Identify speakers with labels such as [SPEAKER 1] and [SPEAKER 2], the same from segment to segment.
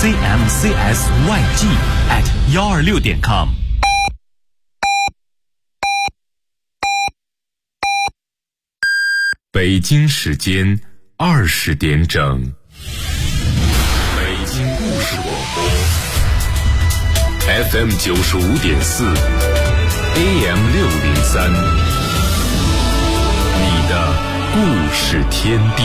[SPEAKER 1] cmcsyg@126.com。北京时间20点整，北京故事广播 FM 95.4 AM 603，你的故事天地。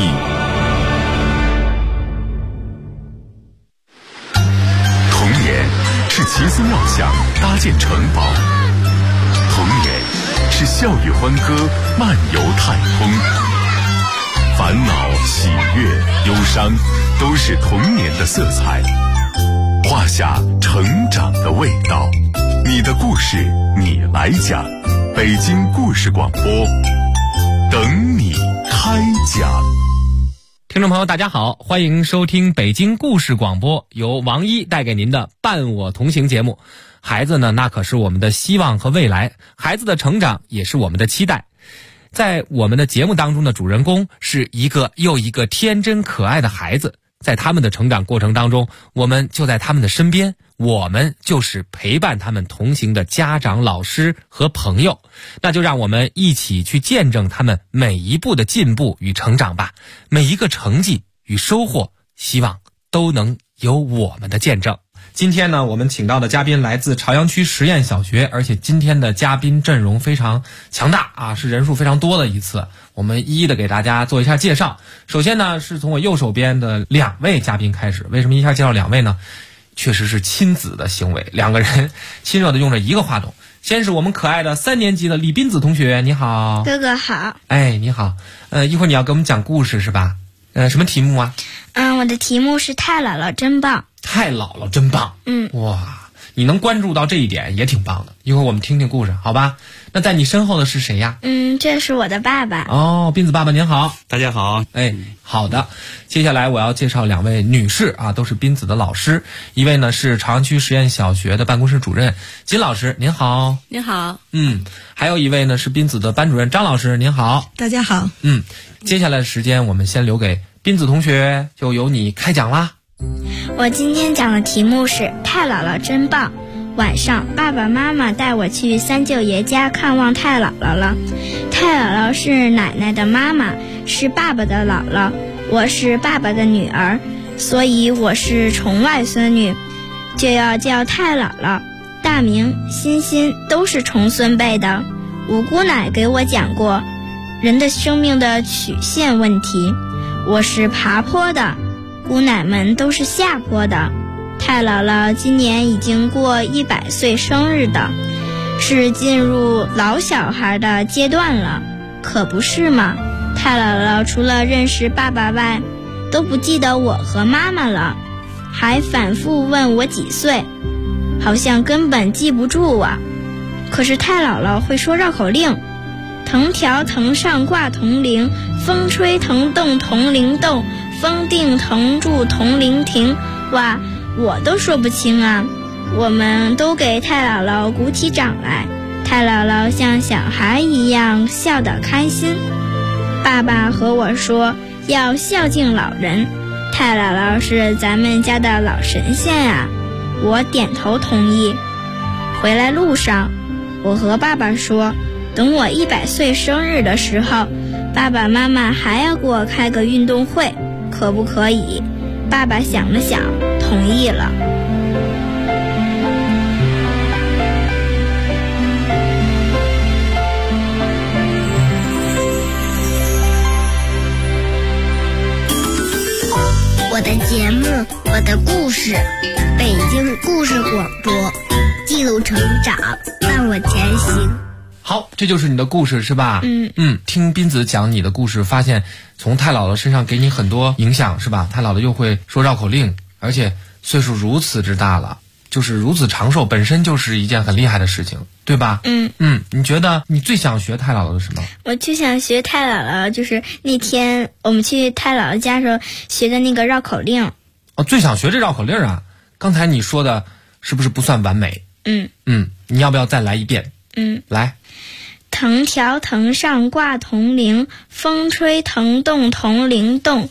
[SPEAKER 1] 童年是奇思妙想搭建城堡，童年是笑语欢歌漫游太空，烦恼、喜悦、忧伤，都是童年的色彩，画下成长的味道。你的故事，你来讲。北京故事广播，等你开讲。
[SPEAKER 2] 听众朋友大家好，欢迎收听北京故事广播，由王一带给您的伴我同行节目。孩子呢，那可是我们的希望和未来，孩子的成长也是我们的期待。在我们的节目当中的主人公是一个又一个天真可爱的孩子，在他们的成长过程当中，我们就在他们的身边，我们就是陪伴他们同行的家长、老师和朋友。那就让我们一起去见证他们每一步的进步与成长吧，每一个成绩与收获，希望都能有我们的见证。今天呢，我们请到的嘉宾来自朝阳区实验小学，而且今天的嘉宾阵容非常强大啊，是人数非常多的一次。我们一一的给大家做一下介绍。首先呢，是从我右手边的2位嘉宾开始。为什么一下介绍2位呢？确实是亲子的行为，2个人亲热的用着一个话筒。先是我们可爱的3年级的李斌子同学，你好。
[SPEAKER 3] 哥哥好。
[SPEAKER 2] 哎，你好。一会儿你要给我们讲故事是吧？什么题目啊？
[SPEAKER 3] 我的题目是太姥姥真棒。
[SPEAKER 2] 太姥姥真棒。哇，你能关注到这一点也挺棒的。一会儿我们听听故事，好吧？那在你身后的是谁呀？
[SPEAKER 3] 这是我的爸爸。
[SPEAKER 2] 哦，斌子爸爸您好。
[SPEAKER 4] 大家好。
[SPEAKER 2] 哎，好的。接下来我要介绍2位女士啊，都是斌子的老师。一位呢是朝阳区实验小学的办公室主任金老师，您好。
[SPEAKER 5] 您好。
[SPEAKER 2] 还有一位呢是斌子的班主任张老师，您好。
[SPEAKER 5] 大家好。
[SPEAKER 2] 接下来的时间我们先留给斌子同学，就由你开讲啦。
[SPEAKER 3] 我今天讲的题目是太姥姥真棒。晚上爸爸妈妈带我去三舅爷家看望太姥姥了。太姥姥是奶奶的妈妈，是爸爸的姥姥，我是爸爸的女儿，所以我是宠外孙女，就要叫太姥姥。大明、欣欣都是重孙辈的。五姑奶给我讲过人的生命的曲线问题，我是爬坡的，姑奶们都是下坡的。太姥姥今年已经过100岁生日的，是进入老小孩的阶段了，可不是吗？太姥姥除了认识爸爸外，都不记得我和妈妈了，还反复问我几岁，好像根本记不住啊。可是太姥姥会说绕口令，藤条藤上挂铜铃，风吹藤动铜铃动，风定藤住铜铃停。哇，我都说不清啊。我们都给太姥姥鼓起掌来，太姥姥像小孩一样笑得开心。爸爸和我说要孝敬老人，太姥姥是咱们家的老神仙呀。我点头同意。回来路上，我和爸爸说，等我100岁生日的时候，爸爸妈妈还要给我开个运动会，可不可以？爸爸想了想，同意了。
[SPEAKER 6] 我的节目，我的故事，北京故事广播，记录成长，伴我前行。
[SPEAKER 2] 好，这就是你的故事是吧？听斌子讲你的故事，发现从太姥姥身上给你很多影响是吧？太姥姥又会说绕口令，而且岁数如此之大了，就是如此长寿，本身就是一件很厉害的事情，对吧？你觉得你最想学太姥姥的什么？
[SPEAKER 3] 我最想学太姥姥，就是那天我们去太姥姥家时候学的那个绕口令。
[SPEAKER 2] 哦，最想学这绕口令啊？刚才你说的是不是不算完美？你要不要再来一遍？来。藤条藤上挂铜铃，风吹藤动铜铃动，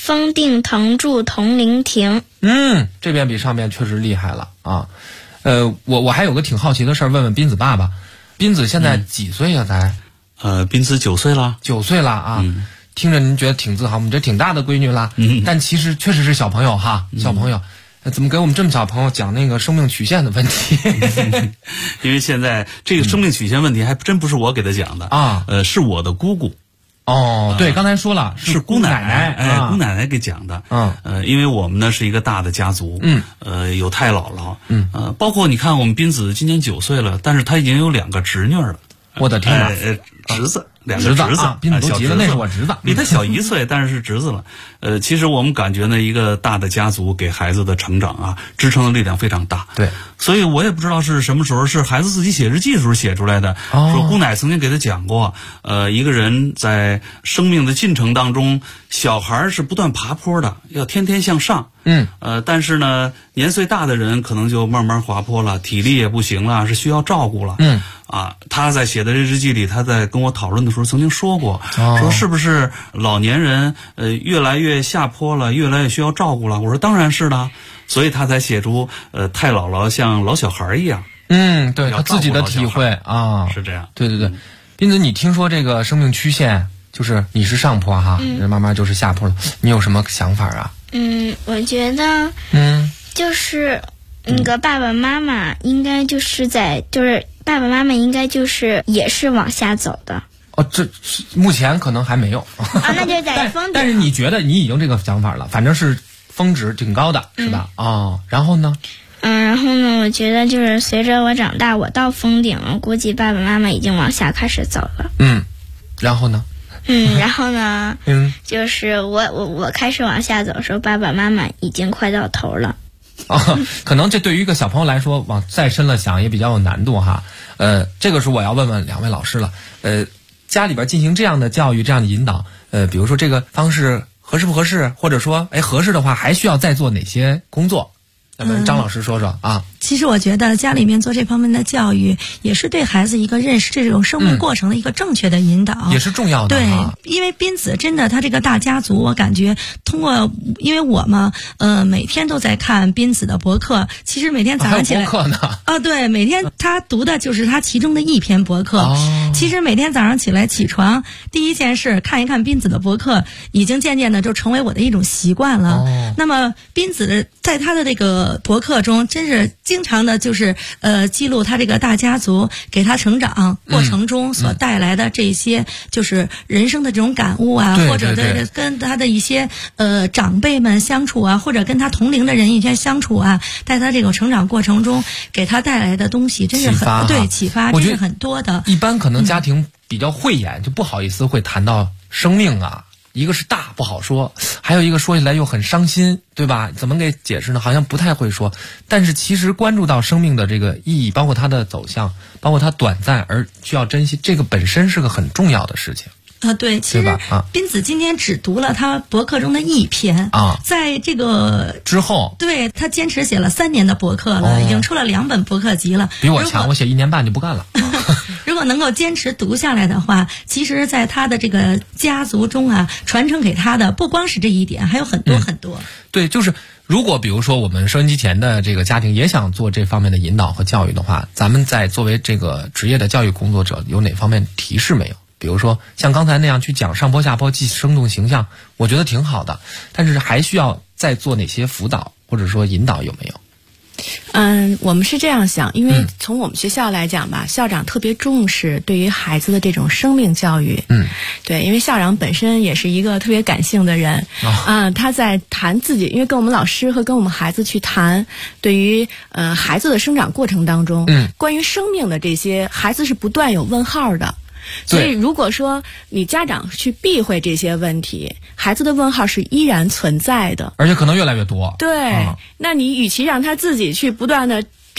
[SPEAKER 3] 风定藤住铜陵亭。
[SPEAKER 2] 这边比上面确实厉害了啊。我还有个挺好奇的事儿，问问斌子爸爸。斌子现在几岁呀？才？
[SPEAKER 4] 斌子9岁了。
[SPEAKER 2] 9岁了啊。听着您觉得挺自豪，我们这挺大的闺女了。但其实确实是小朋友哈，小朋友。怎么给我们这么小朋友讲那个生命曲线的问题？
[SPEAKER 4] 因为现在这个生命曲线问题还真不是我给他讲的啊，是我的姑姑。
[SPEAKER 2] 对，刚才说了是姑奶奶，
[SPEAKER 4] 姑奶奶给讲的。因为我们呢是一个大的家族，有太姥姥，包括你看我们斌子今年9岁了，但是他已经有2个侄女了。
[SPEAKER 2] 我的天哪！
[SPEAKER 4] 侄子，2个侄子，
[SPEAKER 2] 斌子都急了，那是我侄子，
[SPEAKER 4] 比他小1岁，但是侄子了。其实我们感觉呢，一个大的家族给孩子的成长啊，支撑的力量非常大。
[SPEAKER 2] 对，
[SPEAKER 4] 所以我也不知道是什么时候，是孩子自己写日记的时候写出来的。说姑奶曾经给他讲过，一个人在生命的进程当中，小孩是不断爬坡的，要天天向上。但是呢，年岁大的人可能就慢慢滑坡了，体力也不行了，是需要照顾了。他在写的这日记里，他在跟我讨论的时候曾经说过，说是不是老年人越来越下坡了，越来越需要照顾了？我说当然是的，所以他才写出太姥姥像老小孩一样。
[SPEAKER 2] 对他自己的体会啊，
[SPEAKER 4] 是这样。
[SPEAKER 2] 对，斌子，你听说这个生命曲线，就是你是上坡哈，妈妈就是下坡了，你有什么想法啊？
[SPEAKER 3] 我觉得，就是那个爸爸妈妈应该爸爸妈妈应该也是往下走的。
[SPEAKER 2] 这目前可能还没有
[SPEAKER 3] 那就在峰顶。
[SPEAKER 2] 但是你觉得你已经这个想法了，反正是峰值挺高的，是吧？然后呢？
[SPEAKER 3] 然后呢？我觉得随着我长大，我到峰顶了，估计爸爸妈妈已经往下开始走了。
[SPEAKER 2] 然后呢？
[SPEAKER 3] 然后呢？就是我开始往下走的时候，爸爸妈妈已经快到头了。
[SPEAKER 2] 可能这对于一个小朋友来说，往再深了想也比较有难度哈。这个是我要问问2位老师了。家里边进行这样的教育、这样的引导，比如说这个方式合适不合适，或者说，合适的话，还需要再做哪些工作？咱们张老师说说啊。
[SPEAKER 5] 其实我觉得家里面做这方面的教育，也是对孩子一个认识这种生命过程的一个正确的引导，
[SPEAKER 2] 也是重要的。
[SPEAKER 5] 对，因为斌子真的他这个大家族，我感觉通过，因为我嘛，每天都在看斌子的博客，其实每天早上起来，
[SPEAKER 2] 博客呢？
[SPEAKER 5] 对，每天他读的就是他其中的一篇博客。其实每天早上起床，第一件事看一看斌子的博客，已经渐渐的就成为我的一种习惯了。那么斌子在他的这个博客中，真是经常的记录他这个大家族给他成长过程中所带来的这些就是人生的这种感悟啊，或者跟他的一些长辈们相处啊，或者跟他同龄的人一些相处啊，在他这个成长过程中给他带来的东西真是启发真是很多的。
[SPEAKER 2] 一般可能家庭比较慧眼，就不好意思会谈到生命啊。一个是大不好说，还有一个说起来又很伤心，对吧？怎么给解释呢？好像不太会说。但是其实关注到生命的这个意义，包括它的走向，包括它短暂而需要珍惜，这个本身是个很重要的事情。
[SPEAKER 5] 对，其实斌子今天只读了他博客中的一篇在这个
[SPEAKER 2] 之后，
[SPEAKER 5] 对，他坚持写了3年的博客了，已经出了2本博客集了，
[SPEAKER 2] 比我强，我写1年半就不干了。
[SPEAKER 5] 如果能够坚持读下来的话，其实在他的这个家族中啊，传承给他的不光是这一点，还有很多很多。
[SPEAKER 2] 对，就是如果比如说我们收音机前的这个家庭也想做这方面的引导和教育的话，咱们在作为这个职业的教育工作者，有哪方面提示没有？比如说像刚才那样去讲上坡下坡既生动形象，我觉得挺好的，但是还需要再做哪些辅导或者说引导有没有？
[SPEAKER 7] 我们是这样想，因为从我们学校来讲吧，校长特别重视对于孩子的这种生命教育。对，因为校长本身也是一个特别感性的人，他在谈自己，因为跟我们老师和跟我们孩子去谈，对于孩子的生长过程当中，关于生命的这些，孩子是不断有问号的。所以如果说你家长去避讳这些问题，孩子的问号是依然存在的，
[SPEAKER 2] 而且可能越来越多。
[SPEAKER 7] 对，那你与其让他自己去不断的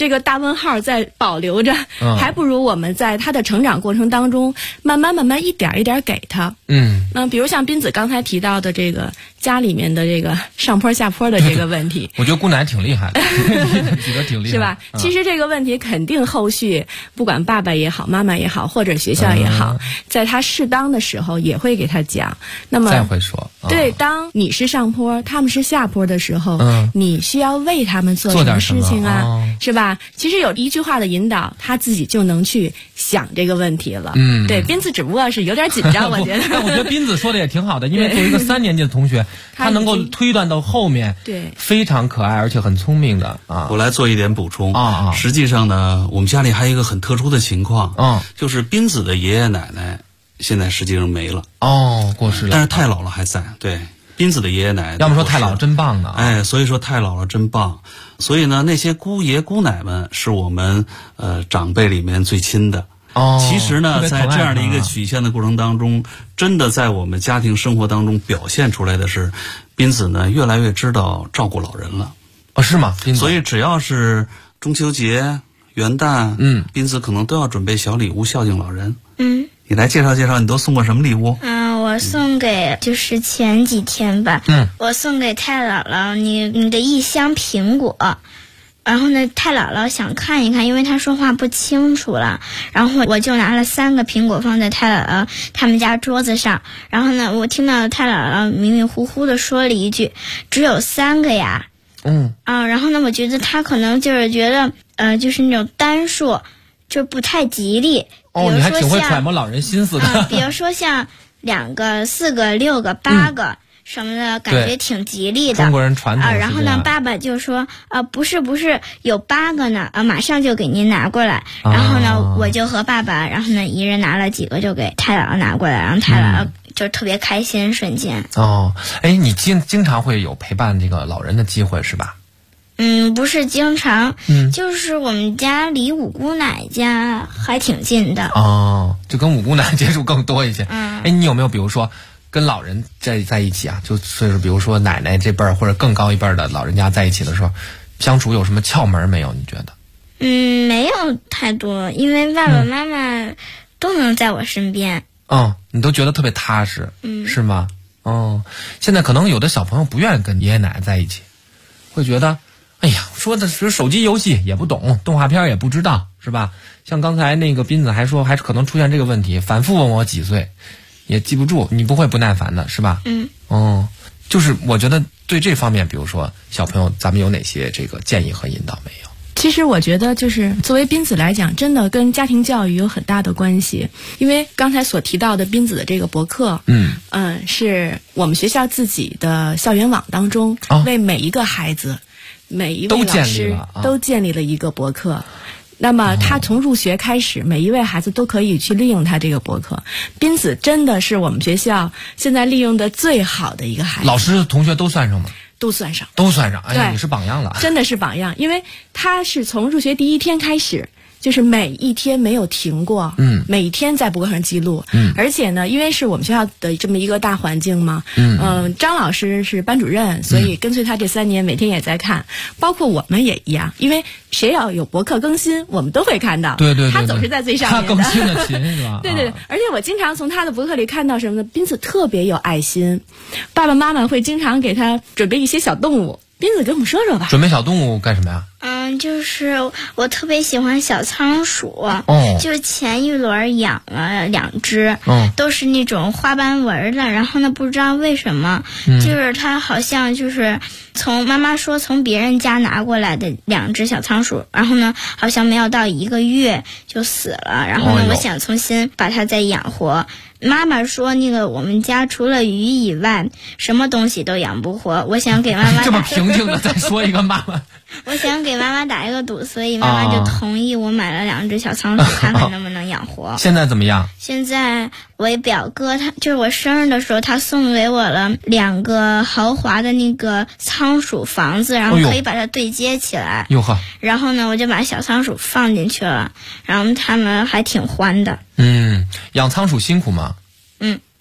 [SPEAKER 7] 这个大问号在保留着，还不如我们在他的成长过程当中慢慢一点一点给他。比如像斌子刚才提到的这个家里面的这个上坡下坡的这个问题，
[SPEAKER 2] 我觉得姑奶挺厉害的，举得挺厉害，
[SPEAKER 7] 是吧？其实这个问题肯定后续不管爸爸也好，妈妈也好，或者学校也好，在他适当的时候也会给他讲。那么
[SPEAKER 2] 再会说，
[SPEAKER 7] 对，当你是上坡，他们是下坡的时候，你需要为他们做什么事情啊？是吧？其实有一句话的引导，他自己就能去想这个问题了。对，斌子只不过是有点紧张，我觉得。
[SPEAKER 2] 但我觉得斌子说的也挺好的，因为作为一个3年级的同学，他能够推断到后面，
[SPEAKER 7] 对，
[SPEAKER 2] 非常可爱而且很聪明的啊。
[SPEAKER 4] 我来做一点补充啊。实际上呢，我们家里还有一个很特殊的情况，就是斌子的爷爷奶奶现在实际上没了，
[SPEAKER 2] 过世了，
[SPEAKER 4] 但是太姥姥还在。对，斌子的爷爷奶奶，
[SPEAKER 2] 要么说太姥姥真棒呢，
[SPEAKER 4] 所以说太姥姥真棒。所以呢，那些姑爷姑奶们是我们长辈里面最亲的。其实呢，在这样的一个曲线的过程当中，真的在我们家庭生活当中表现出来的是，斌子呢越来越知道照顾老人了。
[SPEAKER 2] 是吗？
[SPEAKER 4] 所以只要是中秋节、元旦，斌子可能都要准备小礼物孝敬老人。你来介绍介绍，你都送过什么礼物？
[SPEAKER 3] 我送给就是前几天吧，我送给太姥姥你的一箱苹果。然后呢，太姥姥想看一看，因为她说话不清楚了。然后我就拿了3个苹果放在太姥姥他们家桌子上。然后呢，我听到太姥姥迷迷糊糊的说了一句：“只有3个呀。”然后呢，我觉得她可能就是觉得就是那种单数就不太吉利。
[SPEAKER 2] 你还挺会揣摩老人心思的。
[SPEAKER 3] 比如说像2个、4个、6个、8个。什么的感觉挺吉利的，
[SPEAKER 2] 中国人传统
[SPEAKER 3] 然后呢，爸爸就说不是有8个呢，马上就给您拿过来。然后呢，我就和爸爸，然后呢，一人拿了几个就给太姥姥拿过来，然后太姥姥就特别开心，瞬间。
[SPEAKER 2] 你经常会有陪伴这个老人的机会是吧？
[SPEAKER 3] 不是经常，就是我们家离五姑奶家还挺近的。
[SPEAKER 2] 就跟五姑奶接触更多一些。你有没有比如说？跟老人在一起啊，就是比如说奶奶这辈儿或者更高一辈儿的老人家在一起的时候，相处有什么窍门没有？你觉得？
[SPEAKER 3] 没有太多，因为爸爸妈妈都能在我身边。
[SPEAKER 2] 你都觉得特别踏实，是吗？现在可能有的小朋友不愿意跟爷爷奶奶在一起，会觉得，哎呀，说的是手机游戏也不懂，动画片也不知道，是吧？像刚才那个斌子还说，还是可能出现这个问题，反复问我几岁。也记不住，你不会不耐烦的是吧？就是我觉得对这方面，比如说小朋友，咱们有哪些这个建议和引导没有？
[SPEAKER 7] 其实我觉得，就是作为斌子来讲，真的跟家庭教育有很大的关系。因为刚才所提到的斌子的这个博客，是我们学校自己的校园网当中，为每一个孩子、每一位老师都建立了一个博客。那么他从入学开始，每一位孩子都可以去利用他这个博客。斌子真的是我们学校现在利用的最好的一个孩子。
[SPEAKER 2] 老师同学都算上吗？
[SPEAKER 7] 都算上。
[SPEAKER 2] 哎呀，你是榜样了。
[SPEAKER 7] 真的是榜样，因为他是从入学第1天开始，就是每一天没有停过，每一天在博客上记录，而且呢，因为是我们学校的这么一个大环境嘛，张老师是班主任，所以跟随他这3年，每天也在看，包括我们也一样，因为谁要有博客更新，我们都会看到，
[SPEAKER 2] 对，
[SPEAKER 7] 他总是在最上面的，
[SPEAKER 2] 他更新的勤是吧？
[SPEAKER 7] 对，而且我经常从他的博客里看到什么呢？斌子特别有爱心，爸爸妈妈会经常给他准备一些小动物。斌子给我们说说吧。
[SPEAKER 2] 准备小动物干什么呀？
[SPEAKER 3] 就是我特别喜欢小仓鼠，就前一轮养了2只，都是那种花斑纹的。然后呢，不知道为什么，就是它好像就是从妈妈说从别人家拿过来的2只小仓鼠，然后呢，好像没有到1个月就死了。然后呢，我想重新把它再养活。妈妈说那个我们家除了鱼以外，什么东西都养不活。我想给妈妈
[SPEAKER 2] 这么平静的再说一个妈妈。
[SPEAKER 3] 我想给妈妈打一个赌，所以妈妈就同意我买了2只小仓鼠，看看能不能养活。
[SPEAKER 2] 现在怎么样？
[SPEAKER 3] 现在我表哥他就是我生日的时候，他送给我了2个豪华的那个仓鼠房子，然后可以把它对接起来。然后呢，我就把小仓鼠放进去了，然后他们还挺欢的。
[SPEAKER 2] 养仓鼠辛苦吗？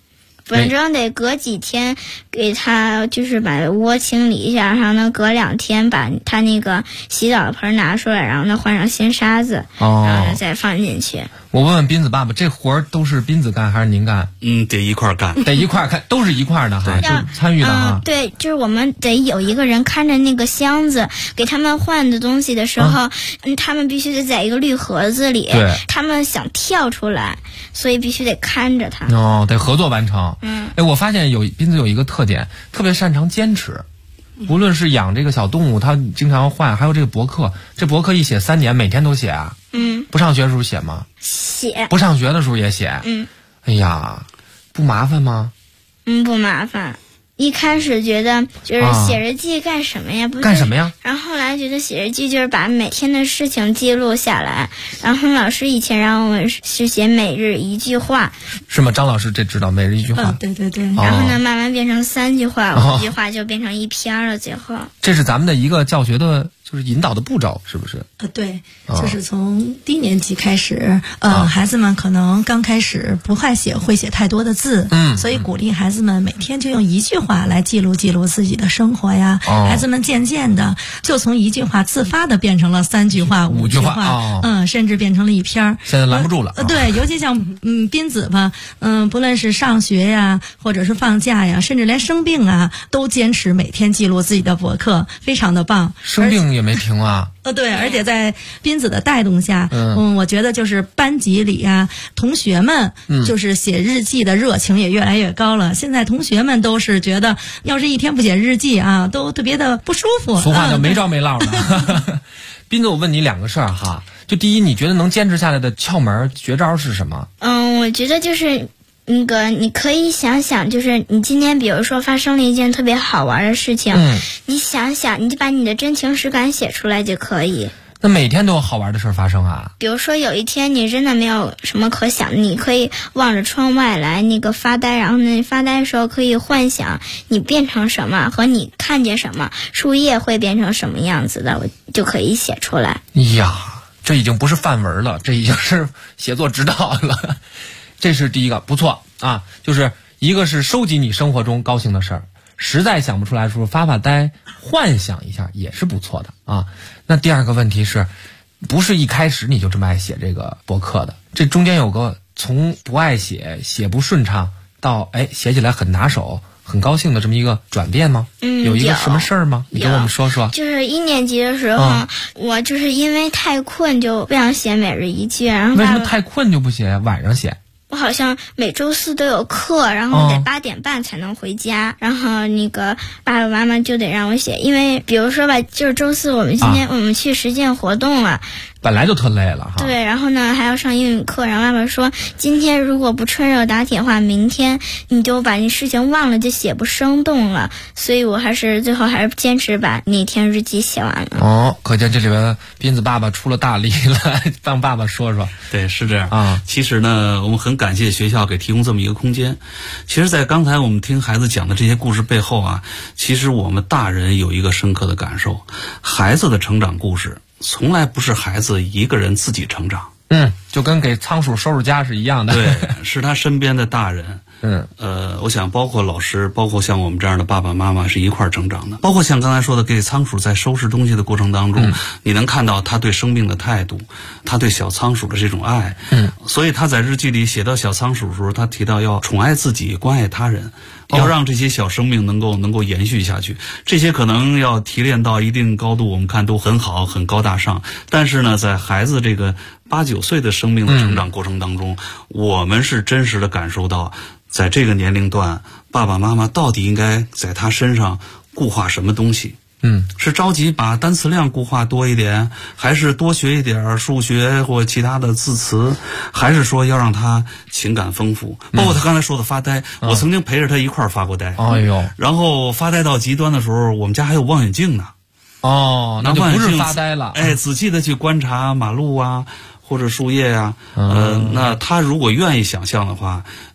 [SPEAKER 3] 反正得隔几天给他就是把窝清理一下，然后呢隔2天把他那个洗澡的盆拿出来，然后呢换上新沙子，然后再放进去。
[SPEAKER 2] 我问问斌子爸爸，这活儿都是斌子干还是您干？
[SPEAKER 4] 得一块儿干，
[SPEAKER 2] 得一块儿干，都是一块儿的哈，就参与的哈。
[SPEAKER 3] 对，就是我们得有一个人看着那个箱子，给他们换的东西的时候，他们必须得在一个绿盒子里，
[SPEAKER 2] 对，
[SPEAKER 3] 他们想跳出来，所以必须得看着他。
[SPEAKER 2] 得合作完成。我发现斌子有一个特点，特别擅长坚持。无论是养这个小动物，他经常换，还有这个博客，这博客一写3年，每天都写啊。不上学的时候写吗？
[SPEAKER 3] 写。
[SPEAKER 2] 不上学的时候也写。哎呀，不麻烦吗？
[SPEAKER 3] 不麻烦。一开始觉得就是写日记干什么呀？不是
[SPEAKER 2] 干什么呀？
[SPEAKER 3] 然后后来觉得写日记就是把每天的事情记录下来。然后老师以前让我们是写每日1句话。
[SPEAKER 2] 是吗？张老师这知道每日1句话。
[SPEAKER 5] 对。
[SPEAKER 3] 然后呢，慢慢变成3句话，5句话就变成1篇了。最后，
[SPEAKER 2] 这是咱们的一个教学的，就是引导的步骤，是不是？
[SPEAKER 5] 对，就是从低年级开始，孩子们可能刚开始不会写太多的字，所以鼓励孩子们每天就用1句话来记录自己的生活呀。孩子们渐渐的就从1句话自发的变成了3句话、5句话，甚至变成了1篇。
[SPEAKER 2] 现在拦不住了。
[SPEAKER 5] 对，尤其像斌子吧，不论是上学呀，或者是放假呀，甚至连生病啊，都坚持每天记录自己的博客，非常的棒。
[SPEAKER 2] 生病也没停啊。
[SPEAKER 5] 对，而且在斌子的带动下，我觉得就是班级里啊，同学们就是写日记的热情也越来越高了。现在同学们都是觉得，要是一天不写日记啊，都特别的不舒服。
[SPEAKER 2] 俗话叫没着没落的。斌子，我问你2个事儿哈，就第一，你觉得能坚持下来的窍门绝招是什么？
[SPEAKER 3] 我觉得就是那个，你可以想想，就是你今天比如说发生了一件特别好玩的事情，你想想，你就把你的真情实感写出来就可以。
[SPEAKER 2] 那每天都有好玩的事儿发生啊？
[SPEAKER 3] 比如说有一天你真的没有什么可想的，你可以望着窗外来那个发呆，然后呢发呆的时候可以幻想你变成什么和你看见什么，树叶会变成什么样子的，我就可以写出来。
[SPEAKER 2] 呀，这已经不是范文了，这已经是写作指导了。这是第一个，不错啊，就是一个是收集你生活中高兴的事儿，实在想不出来的时候发呆，幻想一下也是不错的啊。那第二个问题是，不是一开始你就这么爱写这个博客的？这中间有个从不爱写、写不顺畅到写起来很拿手、很高兴的这么一个转变吗？有一个什么事儿吗？你跟我们说说。
[SPEAKER 3] 就是1年级的时候，我就是因为太困就不想写每日1句，然后
[SPEAKER 2] 为什么太困就不写？晚上写？
[SPEAKER 3] 我好像每周4都有课，然后得8点半才能回家，然后那个爸爸妈妈就得让我写，因为比如说吧，就是周4我们去实践活动了。
[SPEAKER 2] 本来就特累了哈。
[SPEAKER 3] 对，然后呢还要上英语课，然后爸爸说今天如果不趁热打铁的话，明天你就把那事情忘了，就写不生动了，所以我最后还是坚持把那天日记写完了。
[SPEAKER 2] 可见这里边斌子爸爸出了大力了，让爸爸说说。
[SPEAKER 4] 对，是这样啊。其实呢，我们很感谢学校给提供这么一个空间。其实在刚才我们听孩子讲的这些故事背后啊，其实我们大人有一个深刻的感受，孩子的成长故事从来不是孩子一个人自己成长，
[SPEAKER 2] 就跟给仓鼠收拾家是一样的。
[SPEAKER 4] 对，是他身边的大人。我想包括老师，包括像我们这样的爸爸妈妈是一块儿成长的，包括像刚才说的给仓鼠在收拾东西的过程当中，你能看到他对生命的态度，他对小仓鼠的这种爱。所以他在日记里写到小仓鼠的时候，他提到要宠爱自己，关爱他人，要让这些小生命能够延续下去。这些可能要提炼到一定高度，我们看都很好，很高大上。但是呢，在孩子这个8、9岁的生命的成长过程当中，我们是真实的感受到，在这个年龄段，爸爸妈妈到底应该在他身上固化什么东西？是着急把单词量固化多一点，还是多学一点数学或其他的字词，还是说要让他情感丰富？包括他刚才说的发呆，我曾经陪着他一块儿发过呆。然后发呆到极端的时候，我们家还有望远镜呢。
[SPEAKER 2] 那就不是发呆了。
[SPEAKER 4] 仔细的去观察马路啊，或者树叶啊。那他如果愿意想象的话，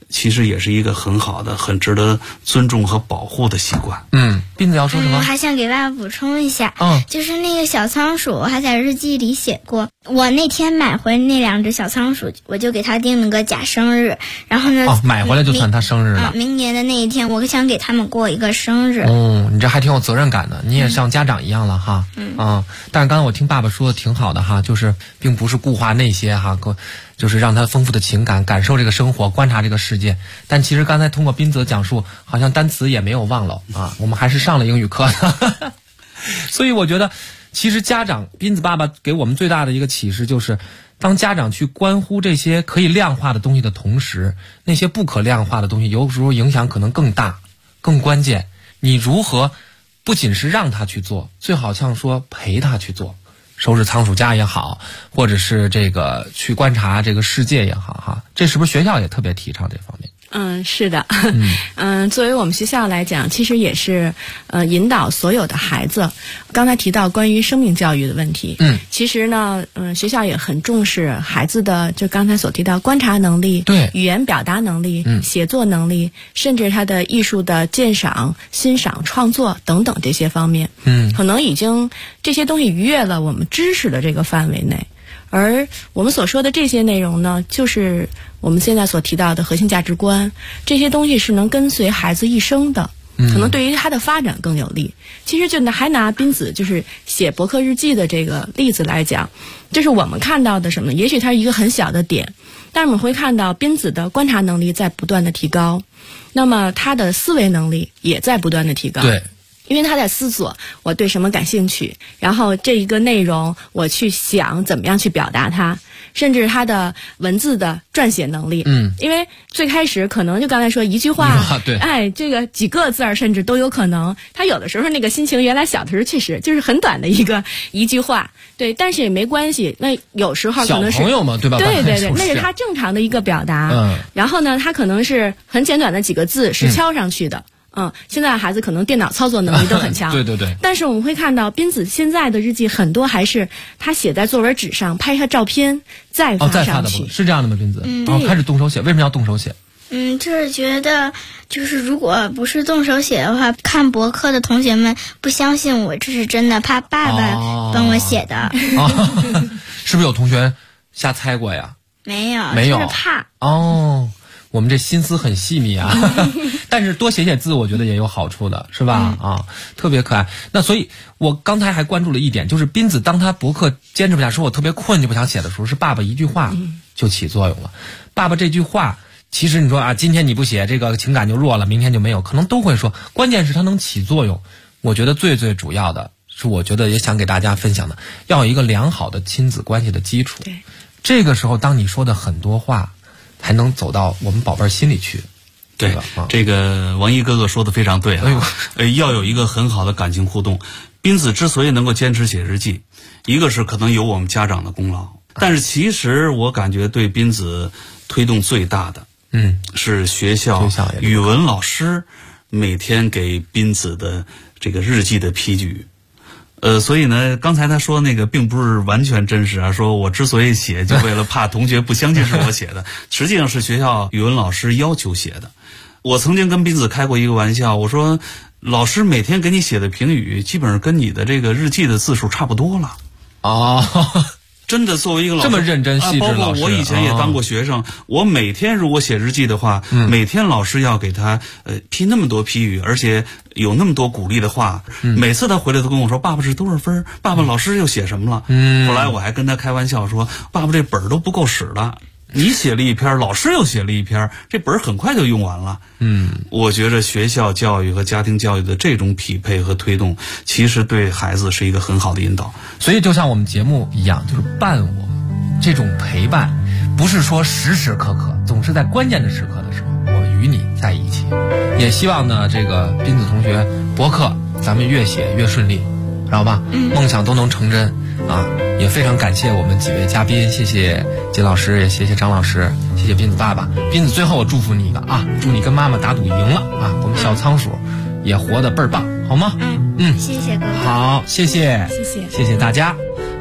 [SPEAKER 4] 其实也是一个很好的、很值得尊重和保护的习惯。
[SPEAKER 2] 斌子要说什么？
[SPEAKER 3] 我还想给爸爸补充一下，就是那个小仓鼠，我还在日记里写过。我那天买回那2只小仓鼠，我就给它定了个假生日，然后呢，
[SPEAKER 2] 买回来就算它生日了。
[SPEAKER 3] 明年的那一天，我想给他们过一个生日。
[SPEAKER 2] 你这还挺有责任感的，你也像家长一样了哈。但是刚才我听爸爸说的挺好的哈，就是并不是固化那些哈，就是让他丰富的情感，感受这个生活，观察这个世界。但其实刚才通过斌子的讲述，好像单词也没有忘了啊，我们还是上了英语课的。所以我觉得，其实家长斌子爸爸给我们最大的一个启示就是，当家长去关乎这些可以量化的东西的同时，那些不可量化的东西有时候影响可能更大、更关键。你如何不仅是让他去做，最好像说陪他去做。收拾仓鼠家也好，或者是这个去观察这个世界也好哈，这是不是学校也特别提倡这方面？
[SPEAKER 7] 是的。作为我们学校来讲，其实也是引导所有的孩子。刚才提到关于生命教育的问题，其实呢，学校也很重视孩子的，就刚才所提到观察能力，
[SPEAKER 2] 对，
[SPEAKER 7] 语言表达能力，写作能力，甚至他的艺术的鉴赏、欣赏、创作等等这些方面，可能已经这些东西逾越了我们知识的这个范围内。而我们所说的这些内容呢，就是我们现在所提到的核心价值观，这些东西是能跟随孩子一生的，可能对于他的发展更有利。其实还拿斌子就是写博客日记的这个例子来讲，就是我们看到的什么，也许它是一个很小的点，但是我们会看到斌子的观察能力在不断的提高，那么他的思维能力也在不断的提高。
[SPEAKER 2] 对，
[SPEAKER 7] 因为他在思索我对什么感兴趣，然后这一个内容我去想怎么样去表达它，甚至他的文字的撰写能力。因为最开始可能就刚才说一句话，
[SPEAKER 2] 对，
[SPEAKER 7] 这个几个字儿甚至都有可能。他有的时候那个心情，原来小的时候确实就是很短的一句话，对，但是也没关系。那有时候可能是
[SPEAKER 2] 小朋友嘛，对吧？
[SPEAKER 7] 对，那是他正常的一个表达。然后呢，他可能是很简短的几个字是敲上去的。现在的孩子可能电脑操作能力都很强，
[SPEAKER 2] 对。
[SPEAKER 7] 但是我们会看到斌子现在的日记很多还是他写在作文纸上，拍下照片再发上去，
[SPEAKER 2] 是这样的吗？斌子，开始动手写，为什么要动手写？
[SPEAKER 3] 就是觉得，就是如果不是动手写的话，看博客的同学们不相信我这是真的，怕爸爸帮我写的。
[SPEAKER 2] 是不是有同学瞎猜过呀？
[SPEAKER 3] 没有，就是怕。
[SPEAKER 2] 我们这心思很细密啊，但是多写写字，我觉得也有好处的，是吧？特别可爱。那所以，我刚才还关注了一点，就是斌子当他博客坚持不下，说我特别困就不想写的时候，是爸爸一句话就起作用了。爸爸这句话，其实你说今天你不写，这个情感就弱了，明天就没有，可能都会说。关键是它能起作用。我觉得最最主要的是，我觉得也想给大家分享的，要有一个良好的亲子关系的基础。
[SPEAKER 7] 对，
[SPEAKER 2] 这个时候，当你说的很多话，才能走到我们宝贝儿心里去。
[SPEAKER 4] 对，这个王一哥哥说的非常对要有一个很好的感情互动。斌子之所以能够坚持写日记，一个是可能有我们家长的功劳，但是其实我感觉对斌子推动最大的，是学校语文老师每天给斌子的这个日记的批举。所以呢，刚才他说那个并不是完全真实啊，说我之所以写，就为了怕同学不相信是我写的，实际上是学校语文老师要求写的。我曾经跟斌子开过一个玩笑，我说老师每天给你写的评语，基本上跟你的这个日记的字数差不多了。真的，作为一个老师
[SPEAKER 2] 这么认真细致，
[SPEAKER 4] 包括我以前也当过学生，我每天如果写日记的话，每天老师要给他批那么多批语，而且有那么多鼓励的话，每次他回来都跟我说爸爸是多少分，爸爸老师又写什么了。后来我还跟他开玩笑说，爸爸这本都不够使了，你写了一篇，老师又写了一篇，这本很快就用完了。我觉着学校教育和家庭教育的这种匹配和推动，其实对孩子是一个很好的引导。
[SPEAKER 2] 所以就像我们节目一样，就是伴我这种陪伴，不是说时时刻刻，总是在关键的时刻的时候，我与你在一起。也希望呢，这个斌子同学博客咱们越写越顺利，知道吧？梦想都能成真啊！也非常感谢我们几位嘉宾，谢谢金老师，也谢谢张老师，谢谢斌子爸爸。斌子，最后我祝福你一个祝你跟妈妈打赌赢了啊！我们小仓鼠也活得倍儿棒，好吗？
[SPEAKER 3] 谢谢哥哥。
[SPEAKER 2] 好，谢谢大家。那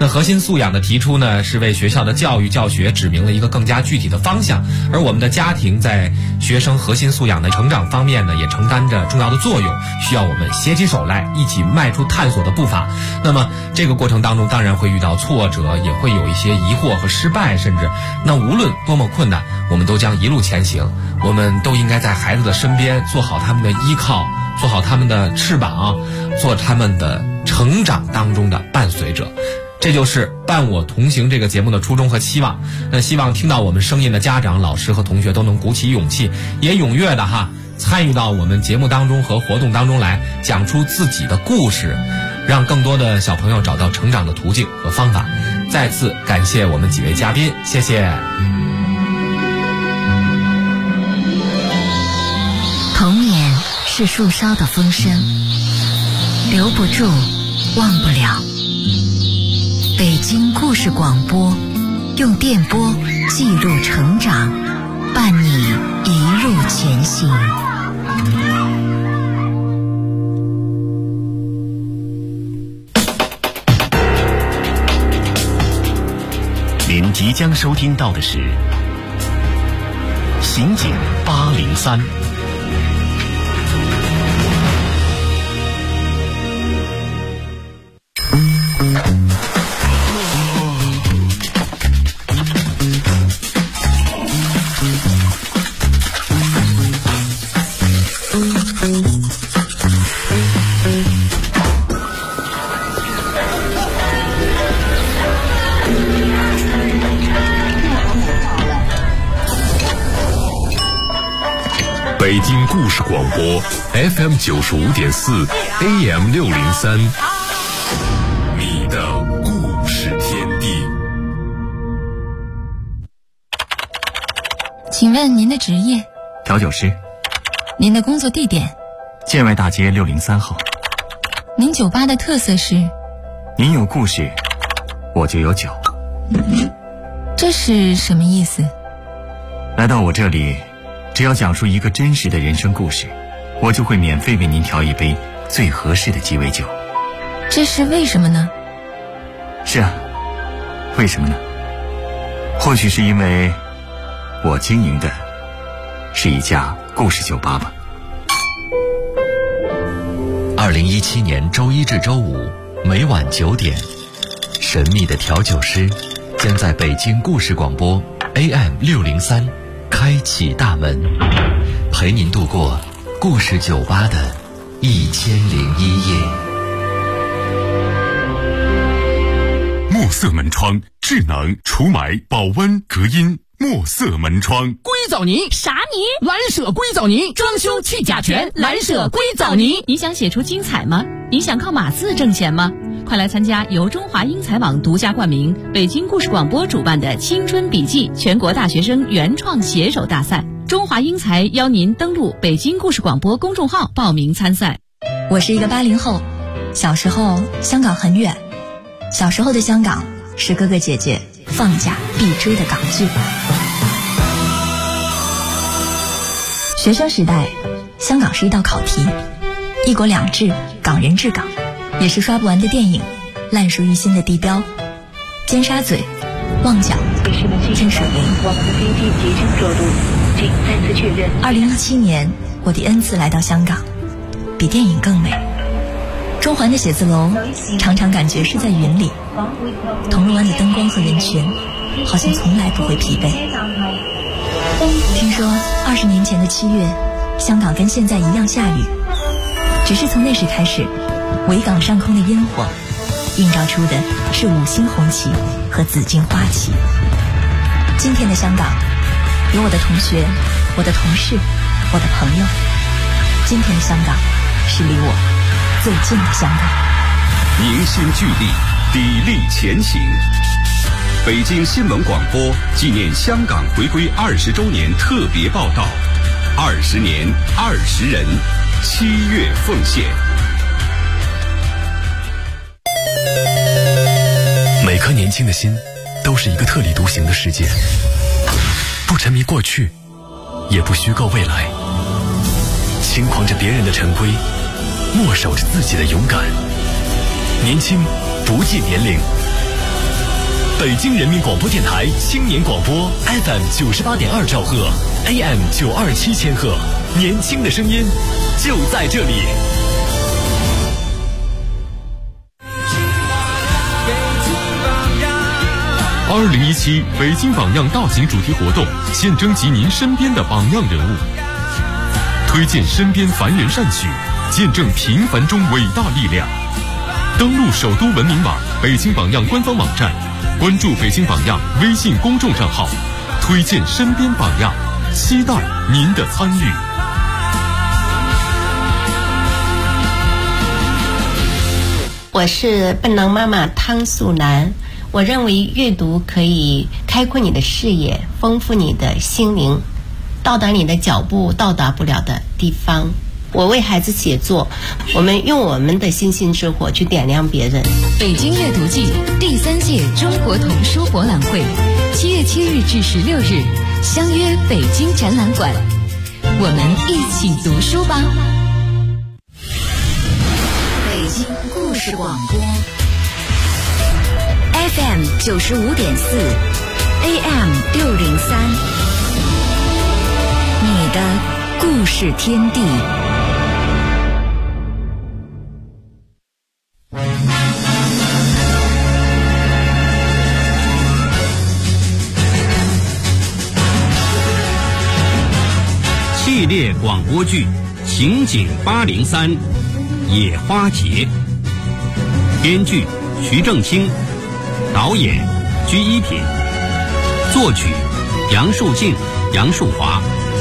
[SPEAKER 2] 那核心素养的提出呢，是为学校的教育教学指明了一个更加具体的方向，而我们的家庭在学生核心素养的成长方面呢，也承担着重要的作用，需要我们携起手来，一起迈出探索的步伐。那么这个过程当中当然会遇到挫折，也会有一些疑惑和失败，甚至那无论多么困难，我们都将一路前行。我们都应该在孩子的身边做好他们的依靠，做好他们的翅膀，做他们的成长当中的伴随者。这就是伴我同行这个节目的初衷和期望。那希望听到我们声音的家长、老师和同学都能鼓起勇气，也踊跃的参与到我们节目当中和活动当中来，讲出自己的故事，让更多的小朋友找到成长的途径和方法。再次感谢我们几位嘉宾，谢谢。
[SPEAKER 8] 童年是树梢的风声，留不住，忘不了。北京故事广播，用电波记录成长，伴你一路前行。
[SPEAKER 1] 您即将收听到的是刑警803。北京故事广播 FM 95.4 AM 603，你的故事天地。
[SPEAKER 9] 请问您的职业？
[SPEAKER 10] 调酒师。
[SPEAKER 9] 您的工作地点？
[SPEAKER 10] 建外大街603号。
[SPEAKER 9] 您酒吧的特色是？
[SPEAKER 10] 您有故事，我就有酒。
[SPEAKER 9] 这是什么意思？
[SPEAKER 10] 来到我这里，只要讲述一个真实的人生故事，我就会免费为您调一杯最合适的鸡尾酒。
[SPEAKER 9] 这是为什么呢？
[SPEAKER 10] 是啊，为什么呢？或许是因为我经营的是一家故事酒吧吧。
[SPEAKER 1] 2017年周一至周五每晚9点，神秘的调酒师将在北京故事广播 AM 603开启大门，陪您度过故事酒吧的1001夜。墨色门窗，智能除霾、保温、隔音。墨色门窗，
[SPEAKER 11] 硅藻泥
[SPEAKER 12] 啥泥？
[SPEAKER 11] 蓝舍硅藻泥，装修去甲醛，蓝舍硅藻泥。
[SPEAKER 12] 你想写出精彩吗？你想靠码字挣钱吗？快来参加由中华英才网独家冠名、北京故事广播主办的青春笔记全国大学生原创写手大赛。中华英才邀您登录北京故事广播公众号报名参赛。
[SPEAKER 13] 我是一个80后，小时候香港很远，小时候的香港是哥哥姐姐放假必追的港剧。学生时代，香港是一道考题，一国两制，港人治港，也是刷不完的电影，烂熟于心的地标，尖沙咀、旺角、天水围。我们的飞机即将着陆，请再次确认。2017年，我第N次来到香港，比电影更美。中环的写字楼常常感觉是在云里，铜锣湾的灯光和人群好像从来不会疲惫。听说20年前的7月，香港跟现在一样下雨，只是从那时开始，维港上空的烟火映照出的是5星红旗和紫荆花旗。今天的香港，有我的同学，我的同事，我的朋友。今天的香港是离我最近的香港。
[SPEAKER 1] 凝心聚力，砥砺前行。北京新闻广播纪念香港回归20周年特别报道，20年20人，7月奉献。每颗年轻的心都是一个特立独行的世界，不沉迷过去，也不虚构未来，轻狂着别人的陈规，默守着自己的勇敢。年轻不计年龄， 北京人民广播电台青年广播 FM 98.2兆赫 AM 927千赫，年轻的声音就在这里。2017北京榜样大型主题活动，现征集您身边的榜样人物，推荐身边凡人善举，见证平凡中伟大力量。登录首都文明网、北京榜样官方网站，关注北京榜样微信公众账号，推荐身边榜样，期待您的参与。
[SPEAKER 14] 我是笨狼妈妈汤素兰。我认为阅读可以开阔你的视野，丰富你的心灵，到达你的脚步到达不了的地方。我为孩子写作，我们用我们的星星之火去点亮别人。
[SPEAKER 8] 北京阅读季第3届中国童书博览会7月7日至16日，相约北京展览馆，我们一起读书吧。北京故事广播 FM 95.4 AM 603，你的故事天地。
[SPEAKER 15] 系列广播剧《刑警803》野花节，编剧徐正清，导演居一品，作曲杨树静、杨树华。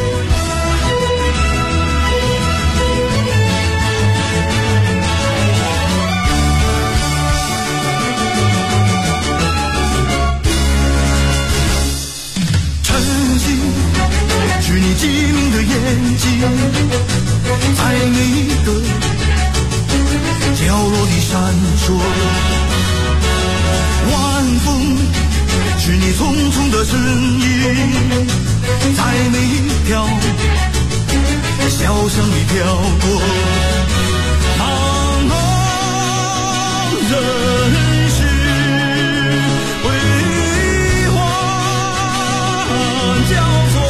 [SPEAKER 16] 是你机灵的眼睛，在每一个角落里闪烁。晚风是你匆匆的身影，在每一条小巷里飘过。茫茫人世为欢交错。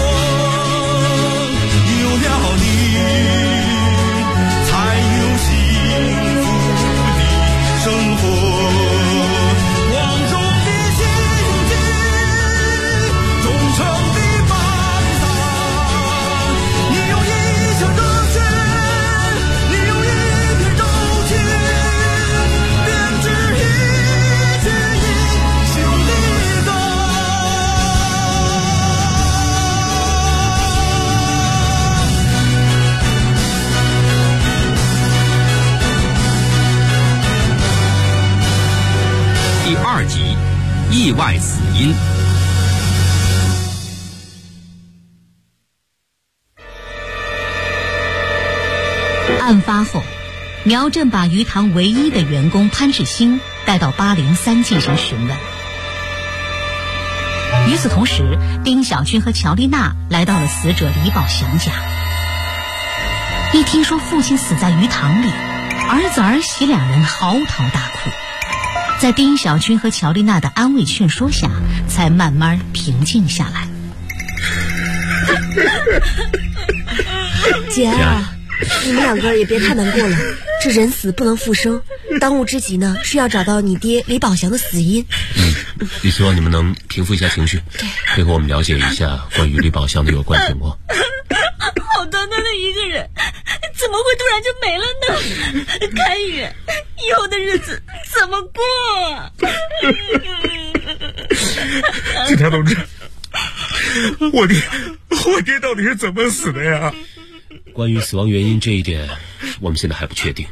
[SPEAKER 15] 第2集，意外死因。
[SPEAKER 8] 案发后，苗振把鱼塘唯一的员工潘志兴带到803进行询问。与此同时，丁小军和乔丽娜来到了死者李宝祥家。一听说父亲死在鱼塘里，儿子儿媳两人嚎啕大哭。在丁小军和乔丽娜的安慰劝说下，才慢慢平静下来。
[SPEAKER 17] 姐啊，你们两个也别太难过了，这人死不能复生，当务之急呢是要找到你爹李宝祥的死因。
[SPEAKER 18] 也希望你们能平复一下情绪，配合我们了解一下关于李宝祥的有关情况。
[SPEAKER 19] 好端端的一个人，怎么会突然就没了呢？开宇，以后的日子怎么过？
[SPEAKER 20] 警察同志，我爹到底是怎么死的呀？
[SPEAKER 18] 关于死亡原因这一点，我们现在还不确定。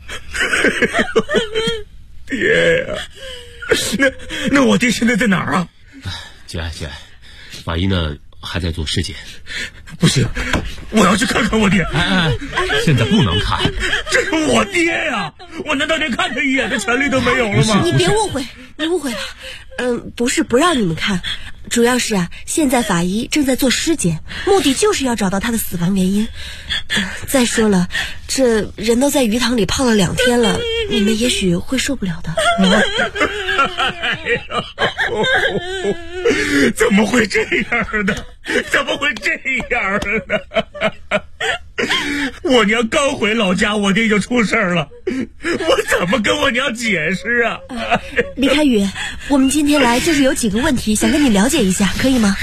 [SPEAKER 20] 爹呀，那我爹现在在哪儿啊？
[SPEAKER 18] 节哀，法医呢还在做尸检。
[SPEAKER 20] 不行，我要去看看我爹。
[SPEAKER 18] 现在不能看，
[SPEAKER 20] 这是我爹呀！我难道连看他一眼的权利都没有了吗？
[SPEAKER 17] 你别误会，你误会了。不是不让你们看，主要是啊，现在法医正在做尸检，目的就是要找到他的死亡原因。再说了，这人都在鱼塘里泡了2天了，你们也许会受不了的。
[SPEAKER 20] 怎么会这样呢？怎么会这样呢？我娘刚回老家，我爹就出事了，我怎么跟我娘解释啊？
[SPEAKER 17] 李开宇，我们今天来就是有几个问题想跟你了解一下，可以吗？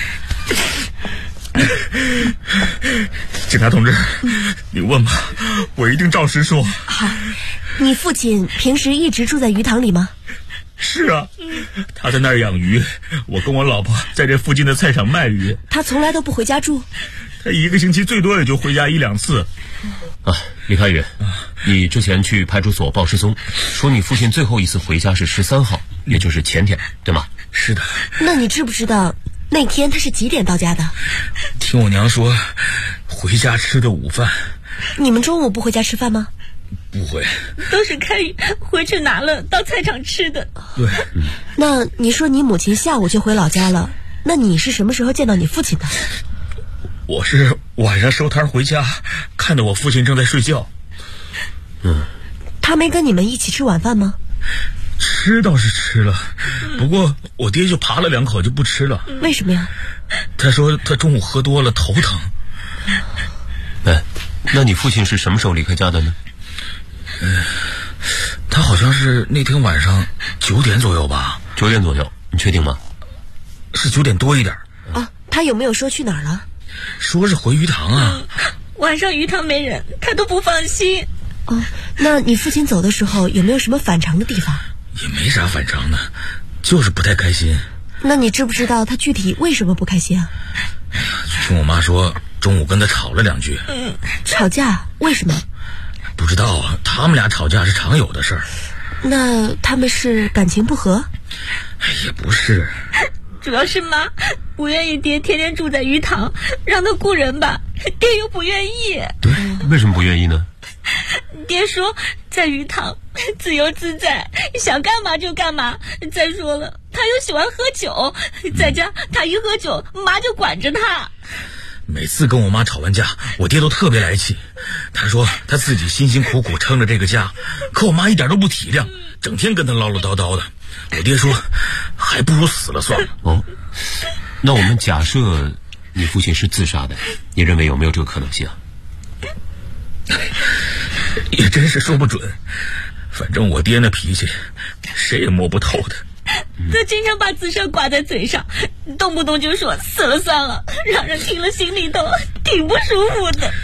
[SPEAKER 20] 警察同志，你问吧，我一定照实说。
[SPEAKER 17] 好，你父亲平时一直住在鱼塘里吗？
[SPEAKER 20] 是啊，他在那儿养鱼，我跟我老婆在这附近的菜场卖鱼。
[SPEAKER 17] 他从来都不回家住？
[SPEAKER 20] 他一个星期最多也就回家1-2次。
[SPEAKER 18] 李开宇，你之前去派出所报失踪，说你父亲最后一次回家是13号，也就是前天，对吗？
[SPEAKER 20] 是的。
[SPEAKER 17] 那你知不知道那天他是几点到家的？
[SPEAKER 20] 听我娘说，回家吃的午饭。
[SPEAKER 17] 你们中午不回家吃饭吗？
[SPEAKER 20] 不回，
[SPEAKER 19] 都是开宇回去拿了到菜场吃的。
[SPEAKER 20] 对。
[SPEAKER 17] 那你说你母亲下午就回老家了，那你是什么时候见到你父亲的？
[SPEAKER 20] 我是晚上收摊回家，看到我父亲正在睡觉。
[SPEAKER 17] 他没跟你们一起吃晚饭吗？
[SPEAKER 20] 吃倒是吃了，不过我爹就扒了2口就不吃了。
[SPEAKER 17] 为什么呀？
[SPEAKER 20] 他说他中午喝多了头疼。
[SPEAKER 18] 那你父亲是什么时候离开家的呢？
[SPEAKER 20] 他好像是那天晚上9点左右吧。
[SPEAKER 18] 9点左右，你确定吗？
[SPEAKER 20] 是9点多一点。
[SPEAKER 17] 他有没有说去哪儿了？
[SPEAKER 20] 说是回鱼塘啊。
[SPEAKER 19] 晚上鱼塘没人，他都不放心。
[SPEAKER 17] 那你父亲走的时候有没有什么反常的地方？
[SPEAKER 20] 也没啥反常的，就是不太开心。
[SPEAKER 17] 那你知不知道他具体为什么不开心啊？
[SPEAKER 20] 听我妈说中午跟他吵了2句。
[SPEAKER 17] 吵架？为什么？
[SPEAKER 20] 不知道啊，他们俩吵架是常有的事儿。
[SPEAKER 17] 那他们是感情不和？
[SPEAKER 20] 也不是，
[SPEAKER 19] 主要是妈不愿意爹天天住在鱼塘，让他雇人吧，爹又不愿意。
[SPEAKER 18] 对，为什么不愿意呢？
[SPEAKER 19] 爹说在鱼塘自由自在，想干嘛就干嘛。再说了，他又喜欢喝酒，在家他一喝酒，妈就管着他。
[SPEAKER 20] 每次跟我妈吵完架，我爹都特别来气。他说他自己辛辛苦苦撑着这个家，可我妈一点都不体谅，整天跟他唠唠叨叨的。我爹说还不如死了算了。
[SPEAKER 18] 那我们假设你父亲是自杀的，你认为有没有这个可能性啊？
[SPEAKER 20] 也真是说不准，反正我爹那脾气谁也摸不透的。
[SPEAKER 19] 他经常把自杀挂在嘴上，动不动就说死了算了，让人听了心里头挺不舒服的。